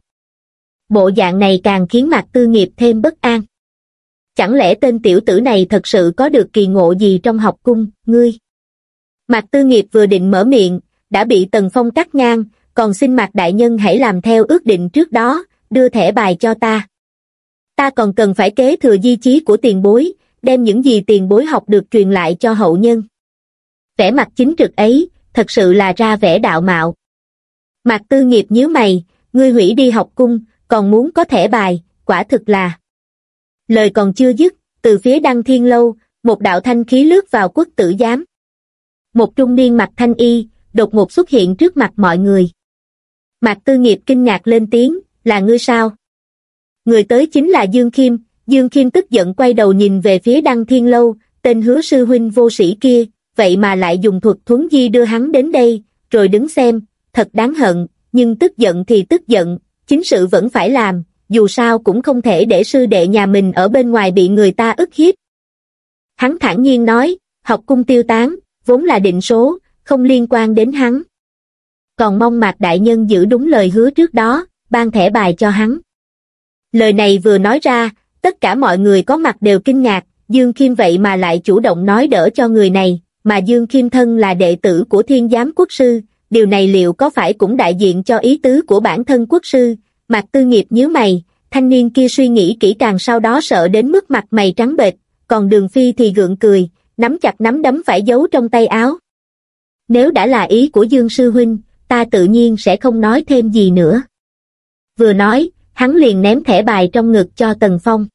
Bộ dạng này càng khiến Mạc Tư Nghiệp thêm bất an. Chẳng lẽ tên tiểu tử này thật sự có được kỳ ngộ gì trong học cung, ngươi? Mạc Tư Nghiệp vừa định mở miệng, đã bị Tần Phong cắt ngang, còn xin Mạc đại nhân hãy làm theo ước định trước đó, đưa thẻ bài cho ta. Ta còn cần phải kế thừa di chí của tiền bối, đem những gì tiền bối học được truyền lại cho hậu nhân. Vẻ mặt chính trực ấy, thật sự là ra vẻ đạo mạo. Mạc Tư Nghiệp nhíu mày, ngươi hủy đi học cung, còn muốn có thẻ bài, quả thực là. Lời còn chưa dứt, từ phía Đăng Thiên Lâu, một đạo thanh khí lướt vào quốc tử giám. Một trung niên mặc thanh y, đột ngột xuất hiện trước mặt mọi người. Mạc Tư Nghiệp kinh ngạc lên tiếng, là ngươi sao? Người tới chính là Dương Khiêm. Dương Khiêm tức giận quay đầu nhìn về phía Đăng Thiên Lâu, tên Hứa sư huynh vô sĩ kia, vậy mà lại dùng thuật thuấn di đưa hắn đến đây, rồi đứng xem, thật đáng hận, nhưng tức giận thì tức giận, chính sự vẫn phải làm, dù sao cũng không thể để sư đệ nhà mình ở bên ngoài bị người ta ức hiếp. Hắn thản nhiên nói, học cung tiêu tán, vốn là định số, không liên quan đến hắn. Còn mong Mạc đại nhân giữ đúng lời hứa trước đó, ban thẻ bài cho hắn. Lời này vừa nói ra, tất cả mọi người có mặt đều kinh ngạc, Dương Khiêm vậy mà lại chủ động nói đỡ cho người này, mà Dương Khiêm thân là đệ tử của Thiên Giám Quốc Sư, điều này liệu có phải cũng đại diện cho ý tứ của bản thân quốc sư? Mạc Tư Nghiệp nhíu mày, thanh niên kia suy nghĩ kỹ càng sau đó sợ đến mức mặt mày trắng bệch, còn Đường Phi thì gượng cười, nắm chặt nắm đấm phải giấu trong tay áo. Nếu đã là ý của Dương sư huynh, ta tự nhiên sẽ không nói thêm gì nữa. Vừa nói, hắn liền ném thẻ bài trong ngực cho Tần Phong.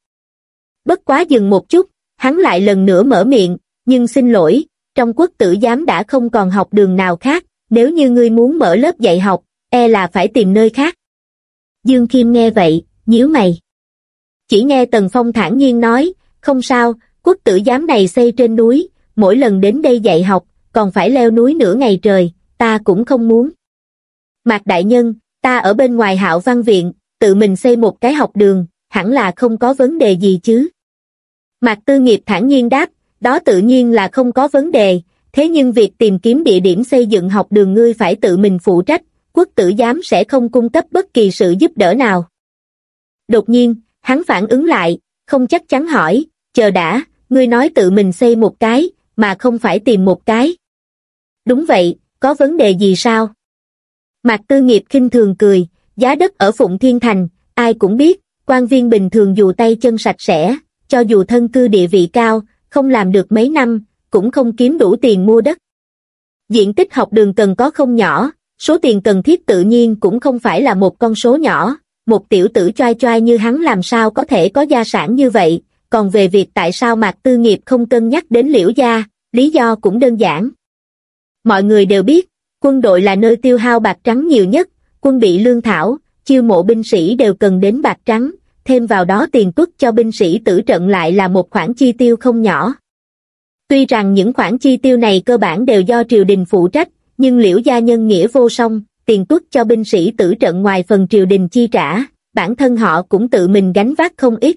Bất quá dừng một chút, hắn lại lần nữa mở miệng, nhưng xin lỗi, trong quốc tử giám đã không còn học đường nào khác, nếu như ngươi muốn mở lớp dạy học, e là phải tìm nơi khác. Dương Khiêm nghe vậy, nhíu mày. Chỉ nghe Tần Phong thản nhiên nói, không sao, quốc tử giám này xây trên núi, mỗi lần đến đây dạy học, còn phải leo núi nửa ngày trời, ta cũng không muốn. Mạc đại nhân, ta ở bên ngoài Hạo Văn Viện, tự mình xây một cái học đường, hẳn là không có vấn đề gì chứ. Mạc Tư Nghiệp thản nhiên đáp, đó tự nhiên là không có vấn đề, thế nhưng việc tìm kiếm địa điểm xây dựng học đường ngươi phải tự mình phụ trách, quốc tử giám sẽ không cung cấp bất kỳ sự giúp đỡ nào. Đột nhiên, hắn phản ứng lại, không chắc chắn hỏi, chờ đã, ngươi nói tự mình xây một cái, mà không phải tìm một cái. Đúng vậy, có vấn đề gì sao? Mạc Tư Nghiệp khinh thường cười, giá đất ở Phụng Thiên Thành, ai cũng biết, quan viên bình thường dù tay chân sạch sẽ, cho dù thân cư địa vị cao, không làm được mấy năm, cũng không kiếm đủ tiền mua đất. Diện tích học đường cần có không nhỏ, số tiền cần thiết tự nhiên cũng không phải là một con số nhỏ, một tiểu tử choai choai như hắn làm sao có thể có gia sản như vậy, còn về việc tại sao Mạc Tư Nghiệp không cân nhắc đến Liễu gia, lý do cũng đơn giản. Mọi người đều biết, quân đội là nơi tiêu hao bạc trắng nhiều nhất, quân bị lương thảo, chiêu mộ binh sĩ đều cần đến bạc trắng, thêm vào đó tiền tuất cho binh sĩ tử trận lại là một khoản chi tiêu không nhỏ. Tuy rằng những khoản chi tiêu này cơ bản đều do triều đình phụ trách, nhưng Liễu gia nhân nghĩa vô song, tiền tuất cho binh sĩ tử trận ngoài phần triều đình chi trả, bản thân họ cũng tự mình gánh vác không ít.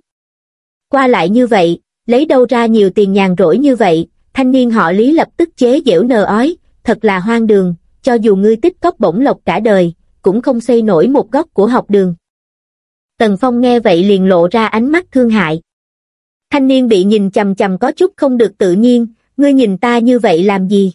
Qua lại như vậy, lấy đâu ra nhiều tiền nhàn rỗi như vậy, thanh niên họ Lý lập tức chế giễu nờ ói, thật là hoang đường, cho dù ngươi tích cóp bổng lộc cả đời, cũng không xây nổi một góc của học đường. Tần Phong nghe vậy liền lộ ra ánh mắt thương hại. Thanh niên bị nhìn chằm chằm có chút không được tự nhiên, ngươi nhìn ta như vậy làm gì?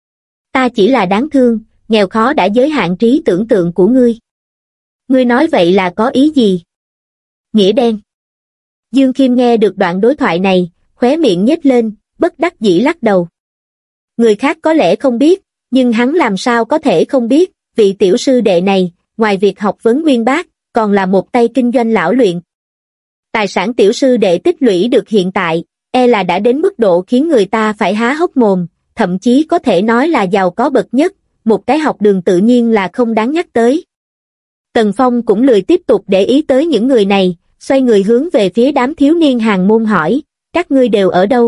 Ta chỉ là đáng thương, nghèo khó đã giới hạn trí tưởng tượng của ngươi. Ngươi nói vậy là có ý gì? Nghĩa đen. Dương Khiêm nghe được đoạn đối thoại này, khóe miệng nhếch lên, bất đắc dĩ lắc đầu. Người khác có lẽ không biết, nhưng hắn làm sao có thể không biết, vị tiểu sư đệ này, ngoài việc học vấn uyên bác, còn là một tay kinh doanh lão luyện. Tài sản tiểu sư đệ tích lũy được hiện tại, là đã đến mức độ khiến người ta phải há hốc mồm, thậm chí có thể nói là giàu có bậc nhất, một cái học đường tự nhiên là không đáng nhắc tới. Tần Phong cũng lười tiếp tục để ý tới những người này, xoay người hướng về phía đám thiếu niên hàng môn hỏi, các ngươi đều ở đâu?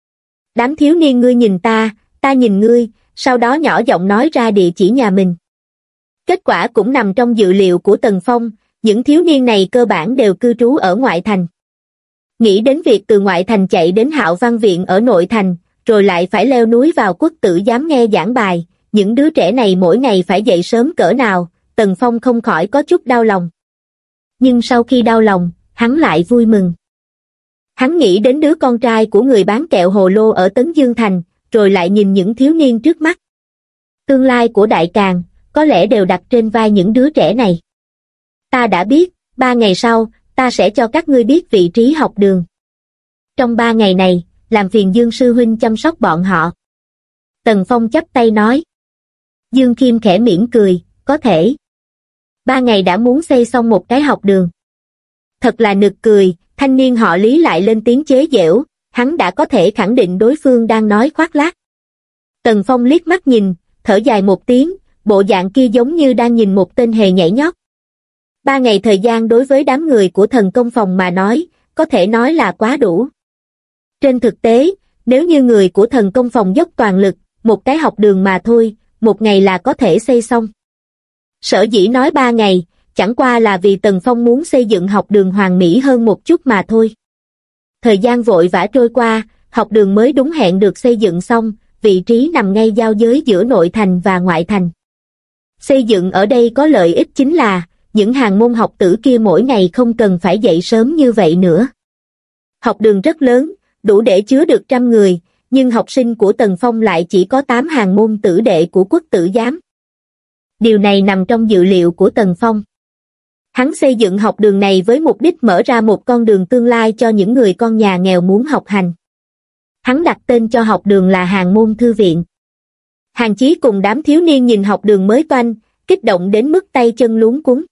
Đám thiếu niên ngươi nhìn ta nhìn ngươi, sau đó nhỏ giọng nói ra địa chỉ nhà mình. Kết quả cũng nằm trong dự liệu của Tần Phong, những thiếu niên này cơ bản đều cư trú ở ngoại thành. Nghĩ đến việc từ ngoại thành chạy đến Hạo Văn Viện ở nội thành, rồi lại phải leo núi vào Quốc Tử Giám nghe giảng bài, những đứa trẻ này mỗi ngày phải dậy sớm cỡ nào, Tần Phong không khỏi có chút đau lòng. Nhưng sau khi đau lòng, hắn lại vui mừng. Hắn nghĩ đến đứa con trai của người bán kẹo hồ lô ở Tấn Dương Thành, rồi lại nhìn những thiếu niên trước mắt. Tương lai của Đại Càn, có lẽ đều đặt trên vai những đứa trẻ này. Ta đã biết, 3 ngày sau, ta sẽ cho các ngươi biết vị trí học đường. Trong 3 ngày này, làm phiền Dương sư huynh chăm sóc bọn họ. Tần Phong chắp tay nói. Dương Khiêm khẽ mỉm cười, có thể. 3 ngày đã muốn xây xong một cái học đường. Thật là nực cười, thanh niên họ Lý lại lên tiếng chế giễu, hắn đã có thể khẳng định đối phương đang nói khoác lác. Tần Phong liếc mắt nhìn, thở dài một tiếng, bộ dạng kia giống như đang nhìn một tên hề nhảy nhót. 3 ngày thời gian đối với đám người của thần công phòng mà nói, có thể nói là quá đủ. Trên thực tế, nếu như người của thần công phòng dốc toàn lực, một cái học đường mà thôi, 1 ngày là có thể xây xong. Sở dĩ nói 3 ngày, chẳng qua là vì Tần Phong muốn xây dựng học đường hoàn mỹ hơn một chút mà thôi. Thời gian vội vã trôi qua, học đường mới đúng hẹn được xây dựng xong, vị trí nằm ngay giao giới giữa nội thành và ngoại thành. Xây dựng ở đây có lợi ích chính là, những hàng môn học tử kia mỗi ngày không cần phải dậy sớm như vậy nữa. Học đường rất lớn, đủ để chứa được 100 người, nhưng học sinh của Tần Phong lại chỉ có 8 hàng môn tử đệ của Quốc Tử Giám. Điều này nằm trong dự liệu của Tần Phong. Hắn xây dựng học đường này với mục đích mở ra một con đường tương lai cho những người con nhà nghèo muốn học hành. Hắn đặt tên cho học đường là Hàng Môn Thư Viện. Hàn Chí cùng đám thiếu niên nhìn học đường mới toanh, kích động đến mức tay chân luống cuống.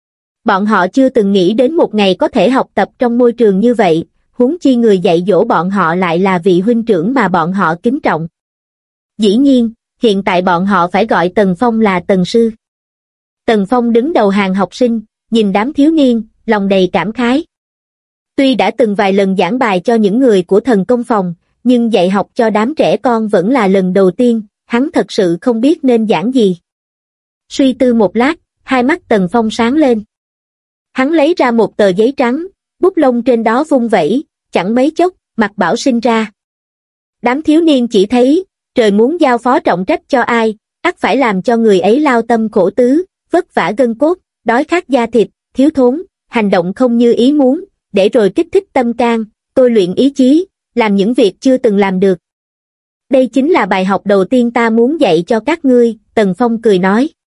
Bọn họ chưa từng nghĩ đến một ngày có thể học tập trong môi trường như vậy, huống chi người dạy dỗ bọn họ lại là vị huynh trưởng mà bọn họ kính trọng. Dĩ nhiên, hiện tại bọn họ phải gọi Tần Phong là Tần Sư. Tần Phong đứng đầu hàng học sinh, nhìn đám thiếu niên, lòng đầy cảm khái. Tuy đã từng vài lần giảng bài cho những người của thần công phòng, nhưng dạy học cho đám trẻ con vẫn là lần đầu tiên, hắn thật sự không biết nên giảng gì. Suy tư một lát, hai mắt Tần Phong sáng lên. Hắn lấy ra một tờ giấy trắng, bút lông trên đó vung vẩy, chẳng mấy chốc, Mạc Bảo sinh ra. Đám thiếu niên chỉ thấy, trời muốn giao phó trọng trách cho ai, ắt phải làm cho người ấy lao tâm khổ tứ, vất vả gân cốt, đói khát da thịt, thiếu thốn, hành động không như ý muốn, để rồi kích thích tâm can, tôi luyện ý chí, làm những việc chưa từng làm được. Đây chính là bài học đầu tiên ta muốn dạy cho các ngươi, Tần Phong cười nói.